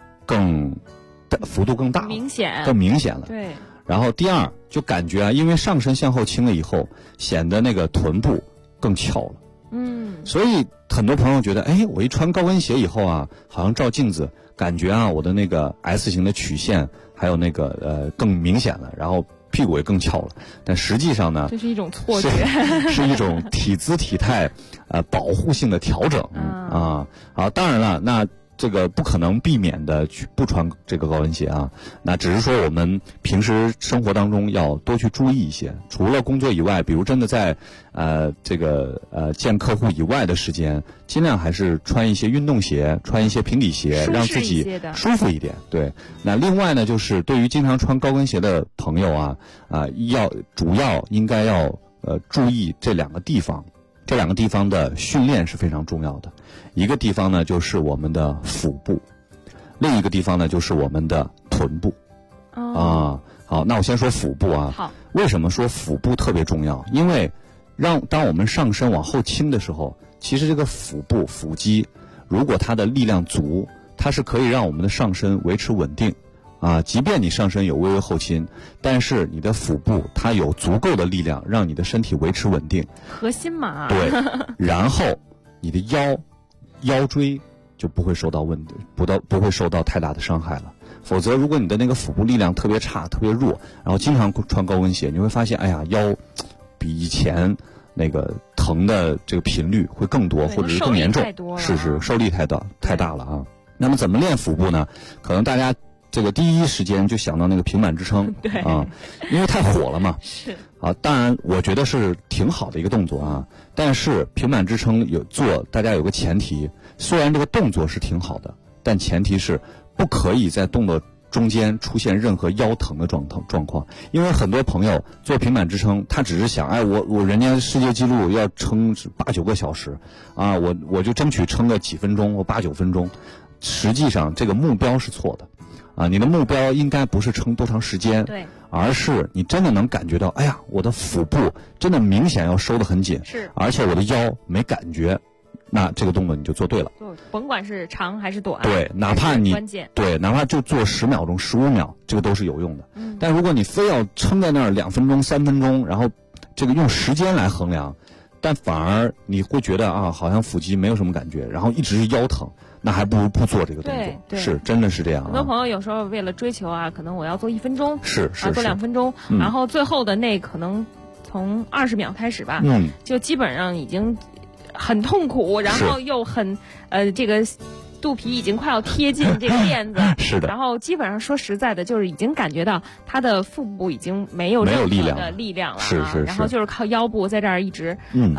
幅度更大，更明显了。 对。 然后第二，就感觉因为上身向后倾了以后，显得那个臀部更翘了。所以很多朋友觉得，我一穿高跟鞋以后好像照镜子，感觉我的那个 S 型的曲线还有那个更明显了，然后屁股也更翘了。但实际上呢， 这是一种错觉， 是一种体姿体态保护性的调整好，当然了，那这个不可能避免的去不穿这个高跟鞋那只是说我们平时生活当中要多去注意一些。除了工作以外，比如真的在这个见客户以外的时间，尽量还是穿一些运动鞋，穿一些平底鞋，让自己舒服一点。对，那另外呢，就是对于经常穿高跟鞋的朋友主要应该要注意这两个地方。这两个地方的训练是非常重要的。一个地方呢就是我们的腹部，另一个地方呢就是我们的臀部。好，那我先说腹部好， 为什么说腹部特别重要？因为当我们上身往后倾的时候，其实这个腹肌，如果它的力量足，它是可以让我们的上身维持稳定。即便你上身有微微后倾，但是你的腹部它有足够的力量让你的身体维持稳定， 核心嘛。 对，然后你的腰椎就不会受到不会受到太大的伤害了。否则如果你的那个腹部力量特别差特别弱，然后经常穿高跟鞋，你会发现腰比以前那个疼的这个频率会更多，或者是更严重。是受力太大了那么怎么练腹部呢？可能大家这个第一时间就想到那个平板支撑， 对因为太火了嘛。 是当然我觉得是挺好的一个动作但是平板支撑大家有个前提，虽然这个动作是挺好的，但前提是不可以在动作中间出现任何腰疼的状况。因为很多朋友做平板支撑，他只是想我人家世界纪录要撑8-9个小时我就争取撑个几分钟或8-9分钟。实际上这个目标是错的你的目标应该不是撑多长时间， 对， 而是你真的能感觉到，我的腹部真的明显要收得很紧， 是， 而且我的腰没感觉，那这个动作你就做对了。 甭管是长还是短， 对，哪怕你关键， 对，哪怕就做10秒钟、15秒，这个都是有用的。但如果你非要撑在那儿2分钟、3分钟，然后这个用时间来衡量，但反而你会觉得好像腹肌没有什么感觉，然后一直是腰疼。那还不如不做这个动作， 对， 是真的是这样很多朋友有时候为了追求可能我要做1分钟， 是做2分钟，然后最后的那可能从20秒开始吧，就基本上已经很痛苦，然后又很这个肚皮已经快要贴近这个垫子， 是的。 然后基本上说实在的，就是已经感觉到他的腹部已经没有任何的力量了， 是。 然后就是靠腰部在这儿一直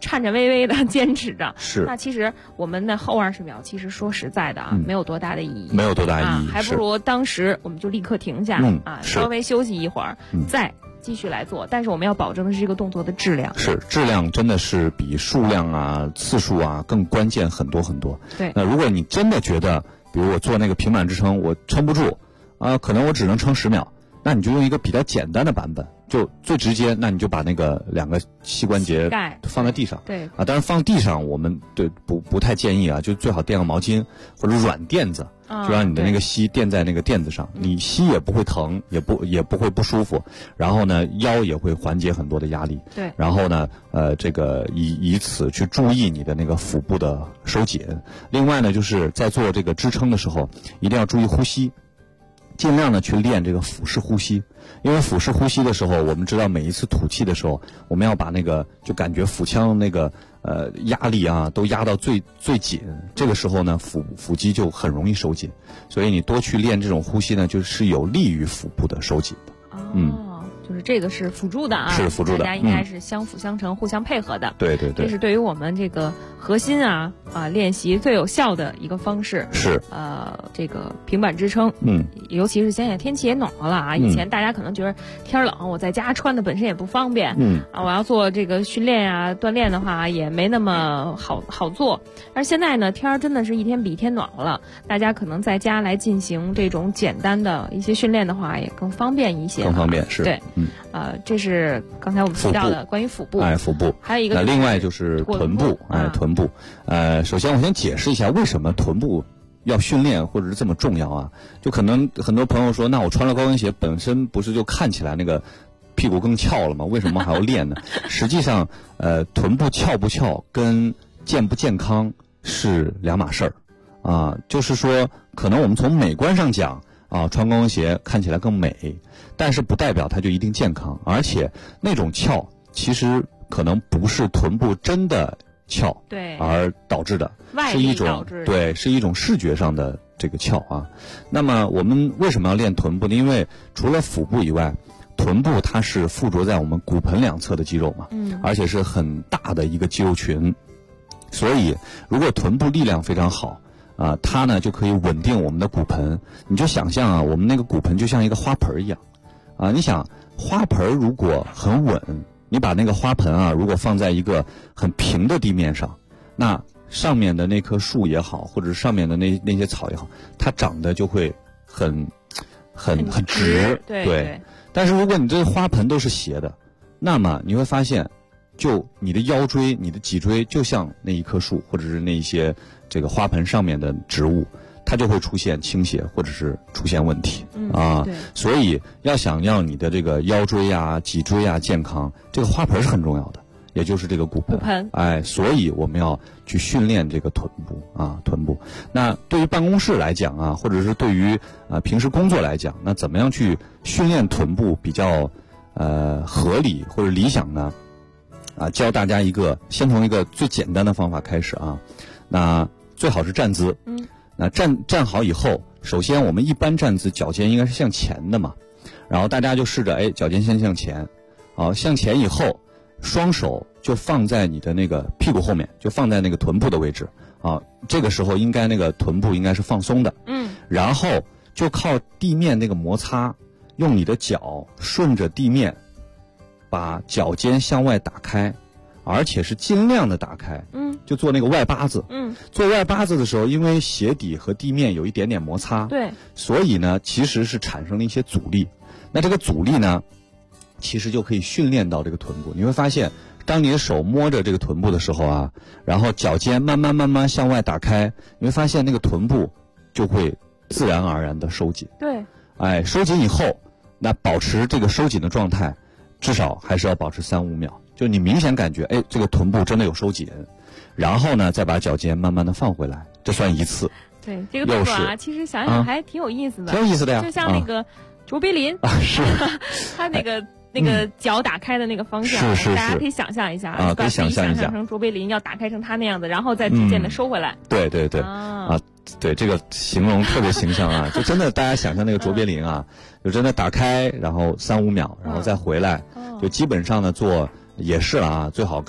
颤颤巍巍的坚持着。 是。 那其实我们的后20秒，其实说实在的啊，没有多大的意义， 没有多大意义， 还不如当时我们就立刻停下稍微休息一会儿，再继续来做。但是我们要保证的是这个动作的质量。 是，质量真的是比数量啊、次数啊更关键很多很多。 对。 那如果你真的觉得，比如我做那个平板支撑，我撑不住可能我只能撑10秒，那你就用一个比较简单的版本，就最直接，那你就把那个2个膝关节放在地上。 对。 当然放地上我们不太建议啊，就最好垫个毛巾或者软垫子。就让你的那个膝垫在那个垫子上，你膝也不会疼，也不会不舒服，然后呢腰也会缓解很多的压力。 对。 然后呢这个以此去注意你的那个腹部的收紧。另外呢就是在做这个支撑的时候一定要注意呼吸，尽量的去练这个腹式呼吸。因为腹式呼吸的时候，我们知道每一次吐气的时候，我们要把那个就感觉腹腔那个压力啊都压到最紧，这个时候呢腹肌就很容易收紧，所以你多去练这种呼吸呢，就是有利于腹部的收紧的。 就是这个是辅助的啊， 是辅助的， 大家应该是相辅相成、互相配合的。 对对对， 这是对于我们这个核心练习最有效的一个方式。 是这个平板支撑，尤其是现在天气也暖和了啊。以前大家可能觉得天冷，我在家穿的本身也不方便，我要做这个训练锻炼的话也没那么好做。而现在呢，天真的是一天比一天暖和了，大家可能在家来进行这种简单的一些训练的话，也更方便一些。 更方便是对。这是刚才我们提到的关于腹部。 腹部。 还有一个另外就是臀部。臀部。首先我先解释一下为什么臀部要训练或者是这么重要啊？就可能很多朋友说，那我穿了高跟鞋本身不是就看起来那个屁股更翘了吗？为什么还要练呢？实际上，臀部翘不翘跟健不健康是两码事儿就是说，可能我们从美观上讲穿高跟鞋看起来更美，但是不代表它就一定健康，而且那种翘其实可能不是臀部真的翘， 对， 而导致的， 是一种是一种视觉上的这个翘那么我们为什么要练臀部呢？因为除了腹部以外，臀部它是附着在我们骨盆两侧的肌肉嘛，而且是很大的一个肌肉群，所以如果臀部力量非常好它呢就可以稳定我们的骨盆。你就想象我们那个骨盆就像一个花盆一样你想花盆如果很稳，你把那个花盆如果放在一个很平的地面上，那上面的那棵树也好，或者上面的那些草也好，它长得就会很直。 对。 但是如果你这个花盆都是斜的，那么你会发现，就你的腰椎、你的脊椎就像那一棵树，或者是那一些这个花盆上面的植物，它就会出现倾斜或者是出现问题所以要想让你的这个腰椎脊椎健康，这个花盆是很重要的，也就是这个骨盆。所以我们要去训练这个臀部那对于办公室来讲或者是对于平时工作来讲，那怎么样去训练臀部比较合理或者理想呢？教大家先从一个最简单的方法开始那最好是站姿。那站好以后，首先我们一般站姿脚尖应该是向前的嘛，然后大家就试着脚尖先向前，向前以后，双手就放在你的那个屁股后面，就放在那个臀部的位置这个时候应该那个臀部应该是放松的。然后就靠地面那个摩擦，用你的脚顺着地面把脚尖向外打开，而且是尽量的打开。就做那个外八字。做外八字的时候，因为鞋底和地面有一点点摩擦， 对， 所以呢其实是产生了一些阻力。那这个阻力呢其实就可以训练到这个臀部。你会发现当你的手摸着这个臀部的时候然后脚尖慢慢向外打开，你会发现那个臀部就会自然而然的收紧。 对， 收紧以后，那保持这个收紧的状态至少还是要保持3-5秒，就你明显感觉这个臀部真的有收紧，然后呢再把脚尖慢慢的放回来，这算一次。 对，这个动作其实想想还挺有意思的。 挺有意思的呀， 就像那个卓别林是他那个脚打开的那个方向， 是大家可以想象一下可以想象一下成卓别林要打开成他那样子，然后再逐渐的收回来。 对对对对，这个形容特别形象就真的大家想象那个卓别林就真的打开，然后3-5秒，然后再回来，就基本上呢做也是最好可以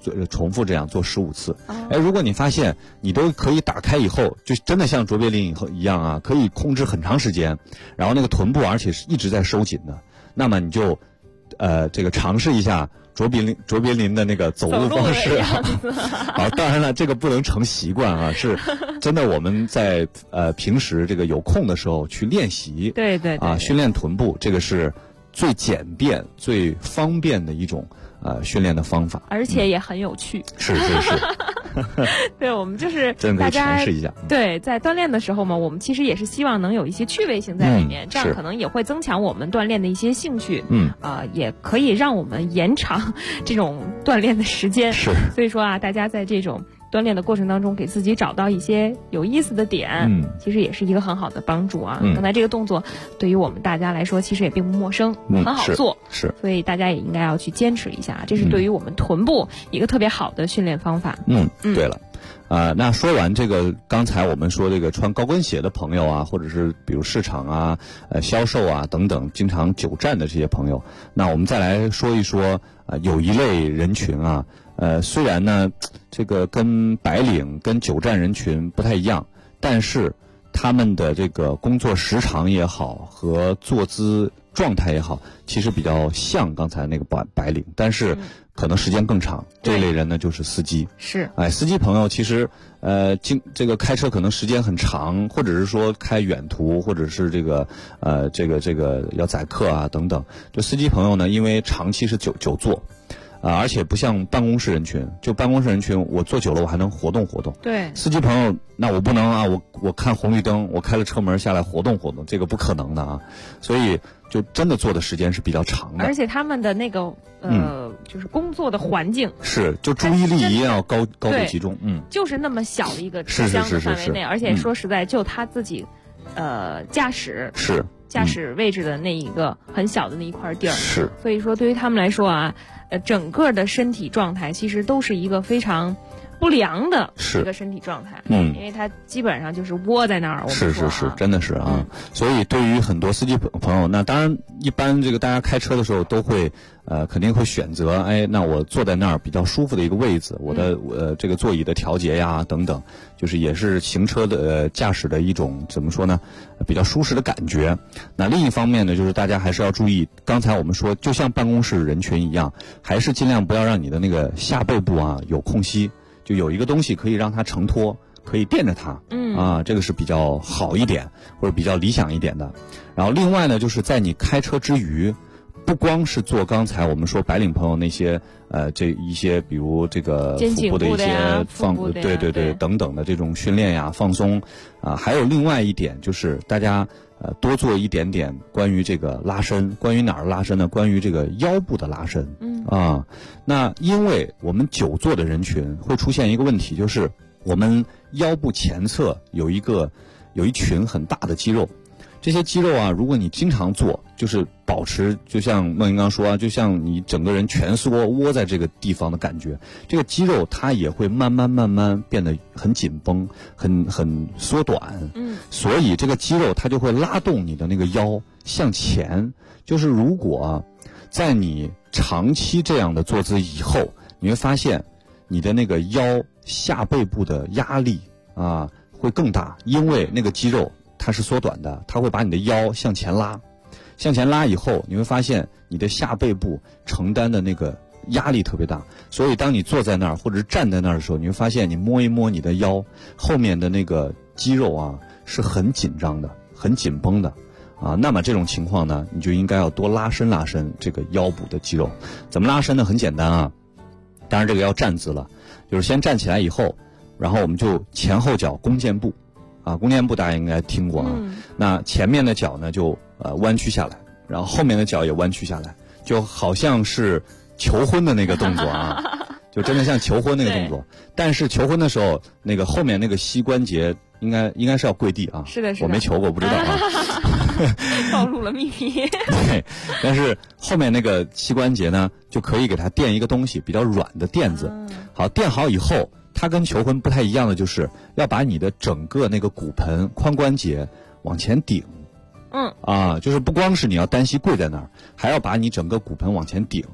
重复这样做15次。如果你发现你都可以打开以后，就真的像卓别林一样啊，可以控制很长时间，然后那个臀部而且是一直在收紧的，那么你就这个尝试一下卓别林的那个走路方式啊。好，当然了，这个不能成习惯啊，是真的我们在平时这个有空的时候去练习， 对啊， 训练臀部，这个是最简便、最方便的一种训练的方法， 而且也很有趣。 是。 对，我们就是真的可以诠释一下。 对，在锻炼的时候嘛，我们其实也是希望能有一些趣味性在里面，这样可能也会增强我们锻炼的一些兴趣。也可以让我们延长这种锻炼的时间。 是。 所以说啊，大家在这种锻炼的过程当中，给自己找到一些有意思的点，其实也是一个很好的帮助啊。刚才这个动作对于我们大家来说，其实也并不陌生，很好做， 是。 所以大家也应该要去坚持一下，这是对于我们臀部一个特别好的训练方法。 对了。那说完这个，刚才我们说这个穿高跟鞋的朋友啊，或者是比如市场啊、销售啊等等，经常久站的这些朋友，那我们再来说一说有一类人群啊，虽然呢这个跟白领、跟久站人群不太一样，但是他们的这个工作时长也好和坐姿状态也好，其实比较像刚才那个白领，但是可能时间更长。这类人呢就是司机。 是。 司机朋友其实这个开车可能时间很长，或者是说开远途，或者是这个要载客啊等等。就司机朋友呢，因为长期是久坐。而且不像办公室人群，就办公室人群，我坐久了我还能活动活动。 对， 司机朋友，那我不能啊，我看红绿灯，我开了车门下来活动活动，这个不可能的啊。所以就真的坐的时间是比较长的。 而且他们的那个就是工作的环境是，就注意力一定要高度集中。 就是那么小的一个车厢的范围内，而且说实在，就他自己驾驶位置的那一个很小的那一块地儿。 是。 所以说，对于他们来说啊。整个的身体状态其实都是一个非常不良的一个身体状态，因为它基本上就是窝在那儿。 是，真的是啊。所以对于很多司机朋友，那当然一般这个大家开车的时候都会肯定会选择，那我坐在那儿比较舒服的一个位置，我的这个座椅的调节呀等等，就是也是行车的驾驶的一种怎么说呢，比较舒适的感觉。那另一方面呢，就是大家还是要注意，刚才我们说，就像办公室人群一样，还是尽量不要让你的那个下背部啊有空隙，就有一个东西可以让它承托，可以垫着它，这个是比较好一点或者比较理想一点的。然后另外呢，就是在你开车之余，不光是做刚才我们说白领朋友那些这一些，比如这个腹部的一些对等等的这种训练呀、放松还有另外一点就是大家多做一点点关于这个拉伸。关于哪儿拉伸呢？关于这个腰部的拉伸。那因为我们久坐的人群会出现一个问题，就是我们腰部前侧有一群很大的肌肉。这些肌肉啊，如果你经常做，就是保持，就像孟莹刚说啊，就像你整个人蜷缩窝在这个地方的感觉，这个肌肉它也会慢慢变得很紧绷，很缩短。所以这个肌肉它就会拉动你的那个腰向前。就是如果在你长期这样的坐姿以后，你会发现你的那个腰下背部的压力会更大，因为那个肌肉它是缩短的，它会把你的腰向前拉，向前拉以后，你会发现你的下背部承担的那个压力特别大。所以当你坐在那儿或者是站在那儿的时候，你会发现你摸一摸你的腰后面的那个肌肉是很紧张的，很紧绷的那么这种情况呢，你就应该要多拉伸这个腰部的肌肉。怎么拉伸呢？很简单当然这个要站姿了，就是先站起来以后，然后我们就前后脚弓箭步弓箭步大家应该听过那前面的脚呢就弯曲下来，然后后面的脚也弯曲下来，就好像是求婚的那个动作就真的像求婚那个动作。但是求婚的时候，那个后面那个膝关节应该是要跪地是的， 我没求过，不知道暴露了秘密。 对，但是后面那个膝关节呢，就可以给它垫一个东西，比较软的垫子。好，垫好以后，它跟求婚不太一样的就是要把你的整个那个骨盆、髋关节往前顶。就是不光是你要单膝跪在那儿，还要把你整个骨盆往前顶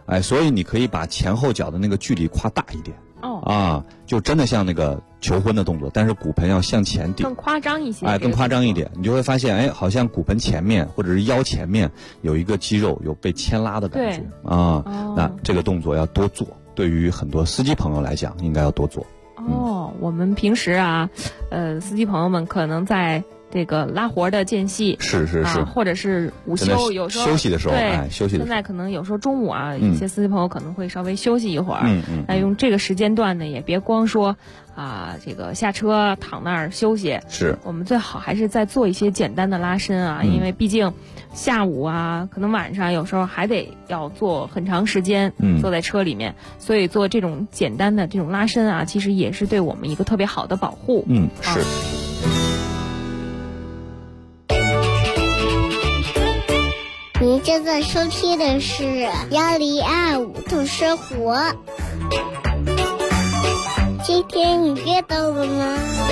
哎，所以你可以把前后脚的那个距离跨大一点。 哦啊，就真的像那个求婚的动作，但是骨盆要向前顶， 更夸张一些。 哎，更夸张一点，你就会发现，哎，好像骨盆前面或者是腰前面有一个肌肉有被牵拉的感觉啊。那这个动作要多做，对于很多司机朋友来讲，应该要多做。 我们平时啊，司机朋友们可能在这个拉活的间隙， 是， 或者是午休，有时候休息的时候， 对， 休息的时候。 现在可能有时候中午啊，一些司机朋友可能会稍微休息一会儿。那用这个时间段呢，也别光说这个下车躺那儿休息。 是， 我们最好还是再做一些简单的拉伸啊，因为毕竟下午啊，可能晚上有时候还得要坐很长时间，坐在车里面，所以做这种简单的这种拉伸啊，其实也是对我们一个特别好的保护。 是。 您正在收听的是1025度生活。今天你遇到了吗？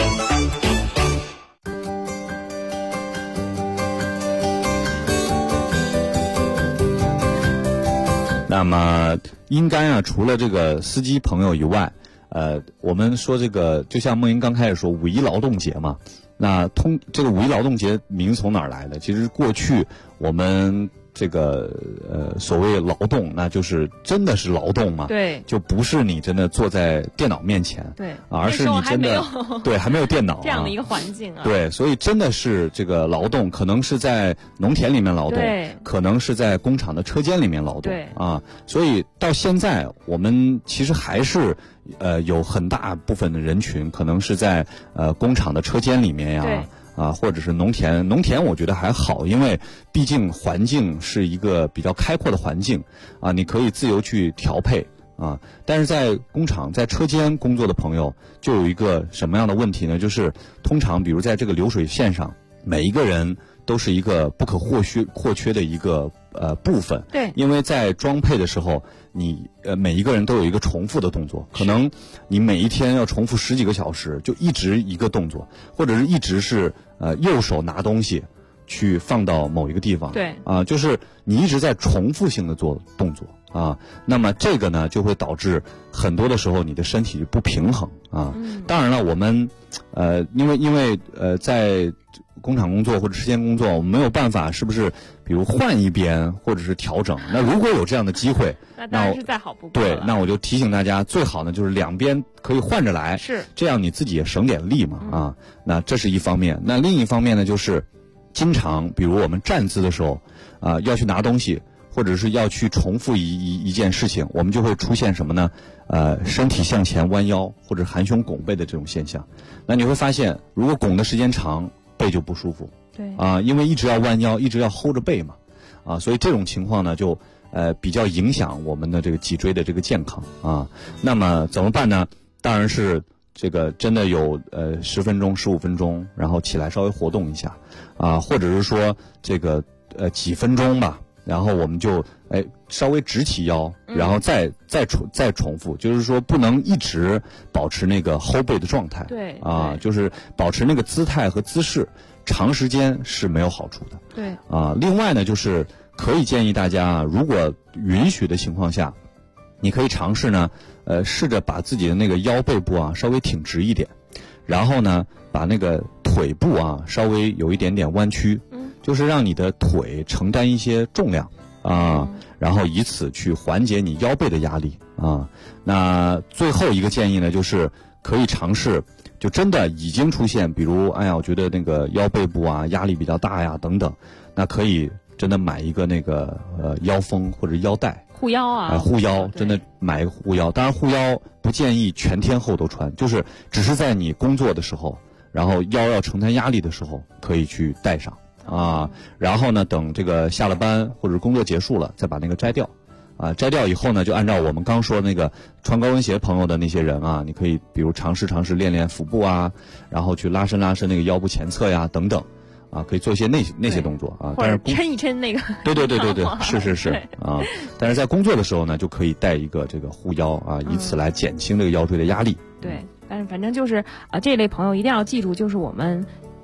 那么应该啊，除了这个司机朋友以外，我们说这个，就像梦莹刚开始说五一劳动节嘛。那这个五一劳动节名从哪儿来的？其实过去我们这个所谓劳动，那就是真的是劳动嘛， 对， 就不是你真的坐在电脑面前， 对， 而是你真的对还没有电脑这样的一个环境啊， 对，所以真的是这个劳动，可能是在农田里面劳动， 对， 可能是在工厂的车间里面劳动， 对啊，所以到现在我们其实还是有很大部分的人群可能是在工厂的车间里面呀。 对或者是农田我觉得还好，因为毕竟环境是一个比较开阔的环境啊，你可以自由去调配啊。但是在工厂、在车间工作的朋友，就有一个什么样的问题呢？就是通常比如在这个流水线上，每一个人都是一个不可或缺的一个部分。 对， 因为在装配的时候，你每一个人都有一个重复的动作，可能你每一天要重复10几个小时，就一直一个动作，或者是一直是右手拿东西去放到某一个地方。 对就是你一直在重复性的做动作啊，那么这个呢就会导致很多的时候你的身体不平衡啊。当然了，我们因为在工厂工作或者车间工作，我们没有办法，是不是？比如换一边，或者是调整。那如果有这样的机会， 那当然是再好不过了。 对，那我就提醒大家，最好呢就是两边可以换着来， 是这样你自己也省点力嘛啊。那这是一方面。那另一方面呢，就是经常比如我们站姿的时候要去拿东西，或者是要去重复一件事情，我们就会出现什么呢？身体向前弯腰或者含胸拱背的这种现象。那你会发现，如果拱的时间长，背就不舒服。 对因为一直要弯腰，一直要 hold 着背嘛，所以这种情况呢，就比较影响我们的这个脊椎的这个健康啊。那么怎么办呢？当然是这个真的有10分钟、15分钟，然后起来稍微活动一下或者是说这个几分钟吧，然后我们就稍微直起腰，然后再重复，就是说不能一直保持那个 hold 背的状态， 对就是保持那个姿态和姿势。长时间是没有好处的。 对另外呢，就是可以建议大家，如果允许的情况下，你可以尝试呢，试着把自己的那个腰背部稍微挺直一点，然后呢，把那个腿部稍微有一点点弯曲，就是让你的腿承担一些重量然后以此去缓解你腰背的压力那最后一个建议呢，就是可以尝试。就真的已经出现，比如我觉得那个腰背部压力比较大呀等等，那可以真的买一个那个腰封或者腰带护腰护腰，真的买一个护腰。当然护腰不建议全天候都穿，就是只是在你工作的时候，然后腰要承担压力的时候可以去戴上然后呢等这个下了班或者工作结束了再把那个摘掉。摘掉以后呢，就按照我们刚说的那个穿高跟鞋朋友的那些人你可以比如尝试练练腹部然后去拉伸那个腰部前侧呀等等可以做一些那些动作或者抻一抻那个。 对，是但是在工作的时候呢，就可以带一个这个护腰以此来减轻这个腰椎的压力。 对，但是反正就是这类朋友一定要记住，就是我们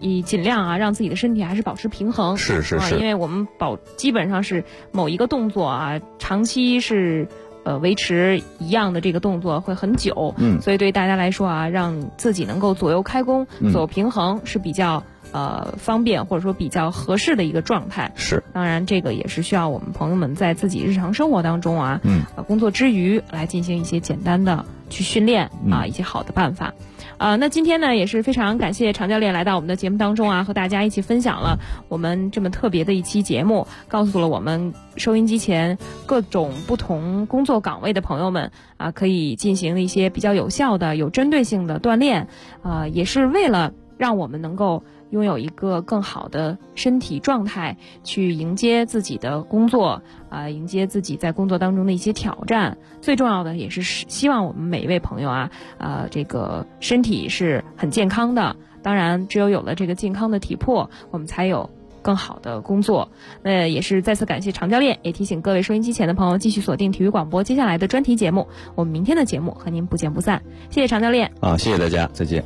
尽量让自己的身体还是保持平衡。 是， 因为我们基本上是某一个动作长期是维持一样的这个动作会很久，所以对大家来说让自己能够左右开弓、左右平衡是比较方便或者说比较合适的一个状态。 是， 当然这个也是需要我们朋友们在自己日常生活当中工作之余来进行一些简单的去训练一些好的办法。那今天呢也是非常感谢常教练来到我们的节目当中和大家一起分享了我们这么特别的一期节目，告诉了我们收音机前各种不同工作岗位的朋友们可以进行一些比较有效的、有针对性的锻炼，也是为了让我们能够拥有一个更好的身体状态，去迎接自己的工作迎接自己在工作当中的一些挑战。最重要的也是希望我们每一位朋友这个身体是很健康的。当然只有了这个健康的体魄，我们才有更好的工作。那也是再次感谢常教练，也提醒各位收音机前的朋友继续锁定体育广播接下来的专题节目，我们明天的节目和您不见不散。谢谢常教练谢谢大家，再见。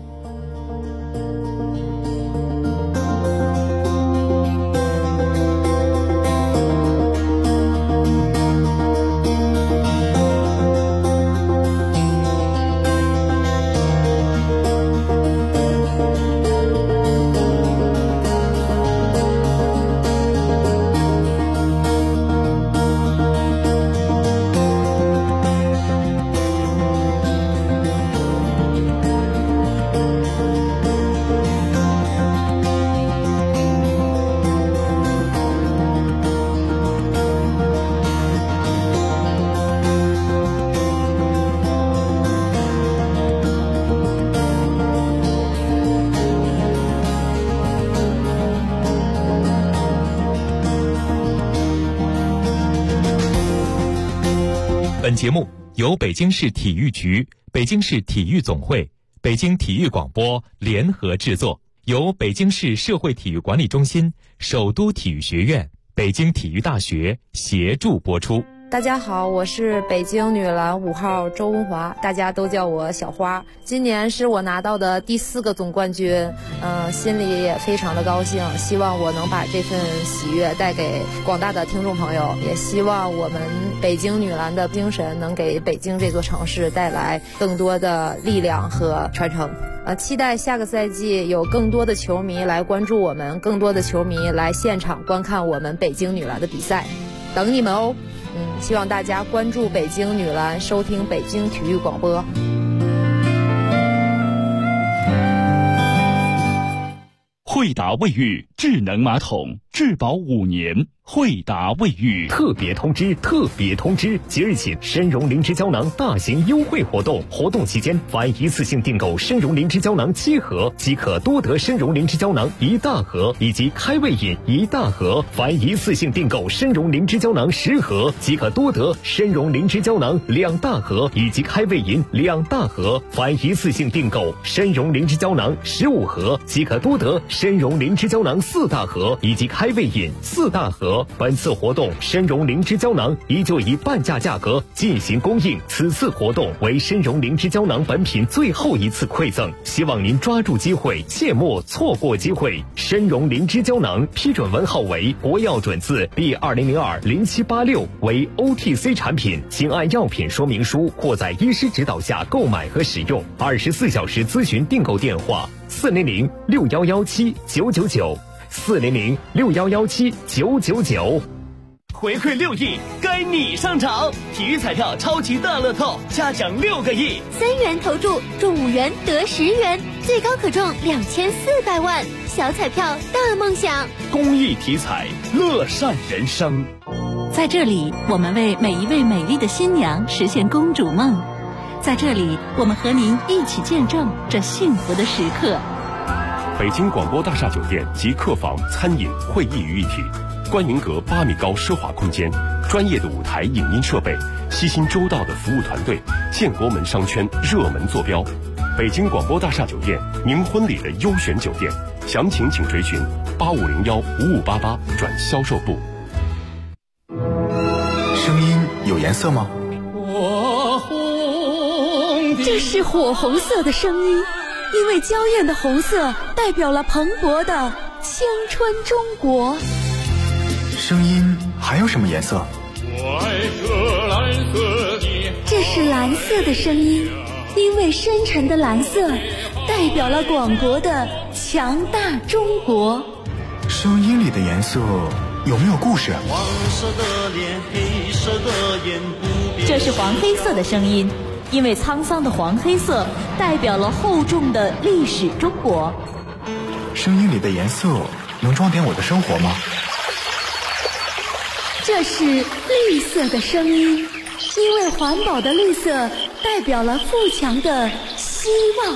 本节目由北京市体育局、北京市体育总会、北京体育广播联合制作，由北京市社会体育管理中心、首都体育学院、北京体育大学协助播出。 大家好，我是北京女篮5号周文华，大家都叫我小花。今年是我拿到的第4个总冠军，心里也非常的高兴，希望我能把这份喜悦带给广大的听众朋友，也希望我们北京女篮的精神能给北京这座城市带来更多的力量和传承。期待下个赛季有更多的球迷来关注我们，更多的球迷来现场观看我们北京女篮的比赛，等你们哦。希望大家关注北京女篮，收听北京体育广播。 惠达卫浴智能马桶，质保5年。惠达卫浴特别通知！即日起，参茸灵芝胶囊大型优惠活动，活动期间，凡一次性订购参茸灵芝胶囊7盒，即可多得参茸灵芝胶囊1大盒以及开胃饮1大盒；凡一次性订购参茸灵芝胶囊10盒，即可多得参茸灵芝胶囊2大盒以及开胃饮2大盒；凡一次性订购参茸灵芝胶囊15盒，即可多得参茸灵芝胶囊4大盒以及开胃饮4大盒。本次活动参茸灵芝胶囊依旧以半价价格进行供应，此次活动为参茸灵芝胶囊本品最后一次馈赠，希望您抓住机会，切莫错过机会。参茸灵芝胶囊批准文号为国药准字第20020786，为 OTC 产品，请按药品说明书或在医师指导下购买和使用。24小时咨询订购电话：400-6117-999，400-6117-999。 回馈6亿，该你上场！体育彩票超级大乐透，嘉奖6个亿 ，3元投注中5元得10元，最高可中2400万，小彩票大梦想。 公益体彩，乐善人生。 在这里，我们为每一位美丽的新娘实现公主梦。在这里，我们和您一起见证这幸福的时刻。 北京广播大厦酒店集客房、餐饮、会议于一体，观云阁8米高奢华空间，专业的舞台影音设备，悉心周到的服务团队，建国门商圈热门坐标。北京广播大厦酒店，您婚礼的优选酒店，详情请垂询8501-5588转销售部。 声音有颜色吗？ 这是火红色的声音， 因为娇艳的红色代表了蓬勃的青春中国。 声音还有什么颜色？ 我爱这蓝色的， 这是蓝色的声音，因为深沉的蓝色代表了广博的强大中国。 声音里的颜色有没有故事？ 黄色的脸，黑色的眼，不变。 这是黄黑色的声音，因为沧桑的黄黑色代表了厚重的历史中国。 声音里的颜色能装点我的生活吗？ 这是绿色的声音，因为环保的绿色代表了富强的希望。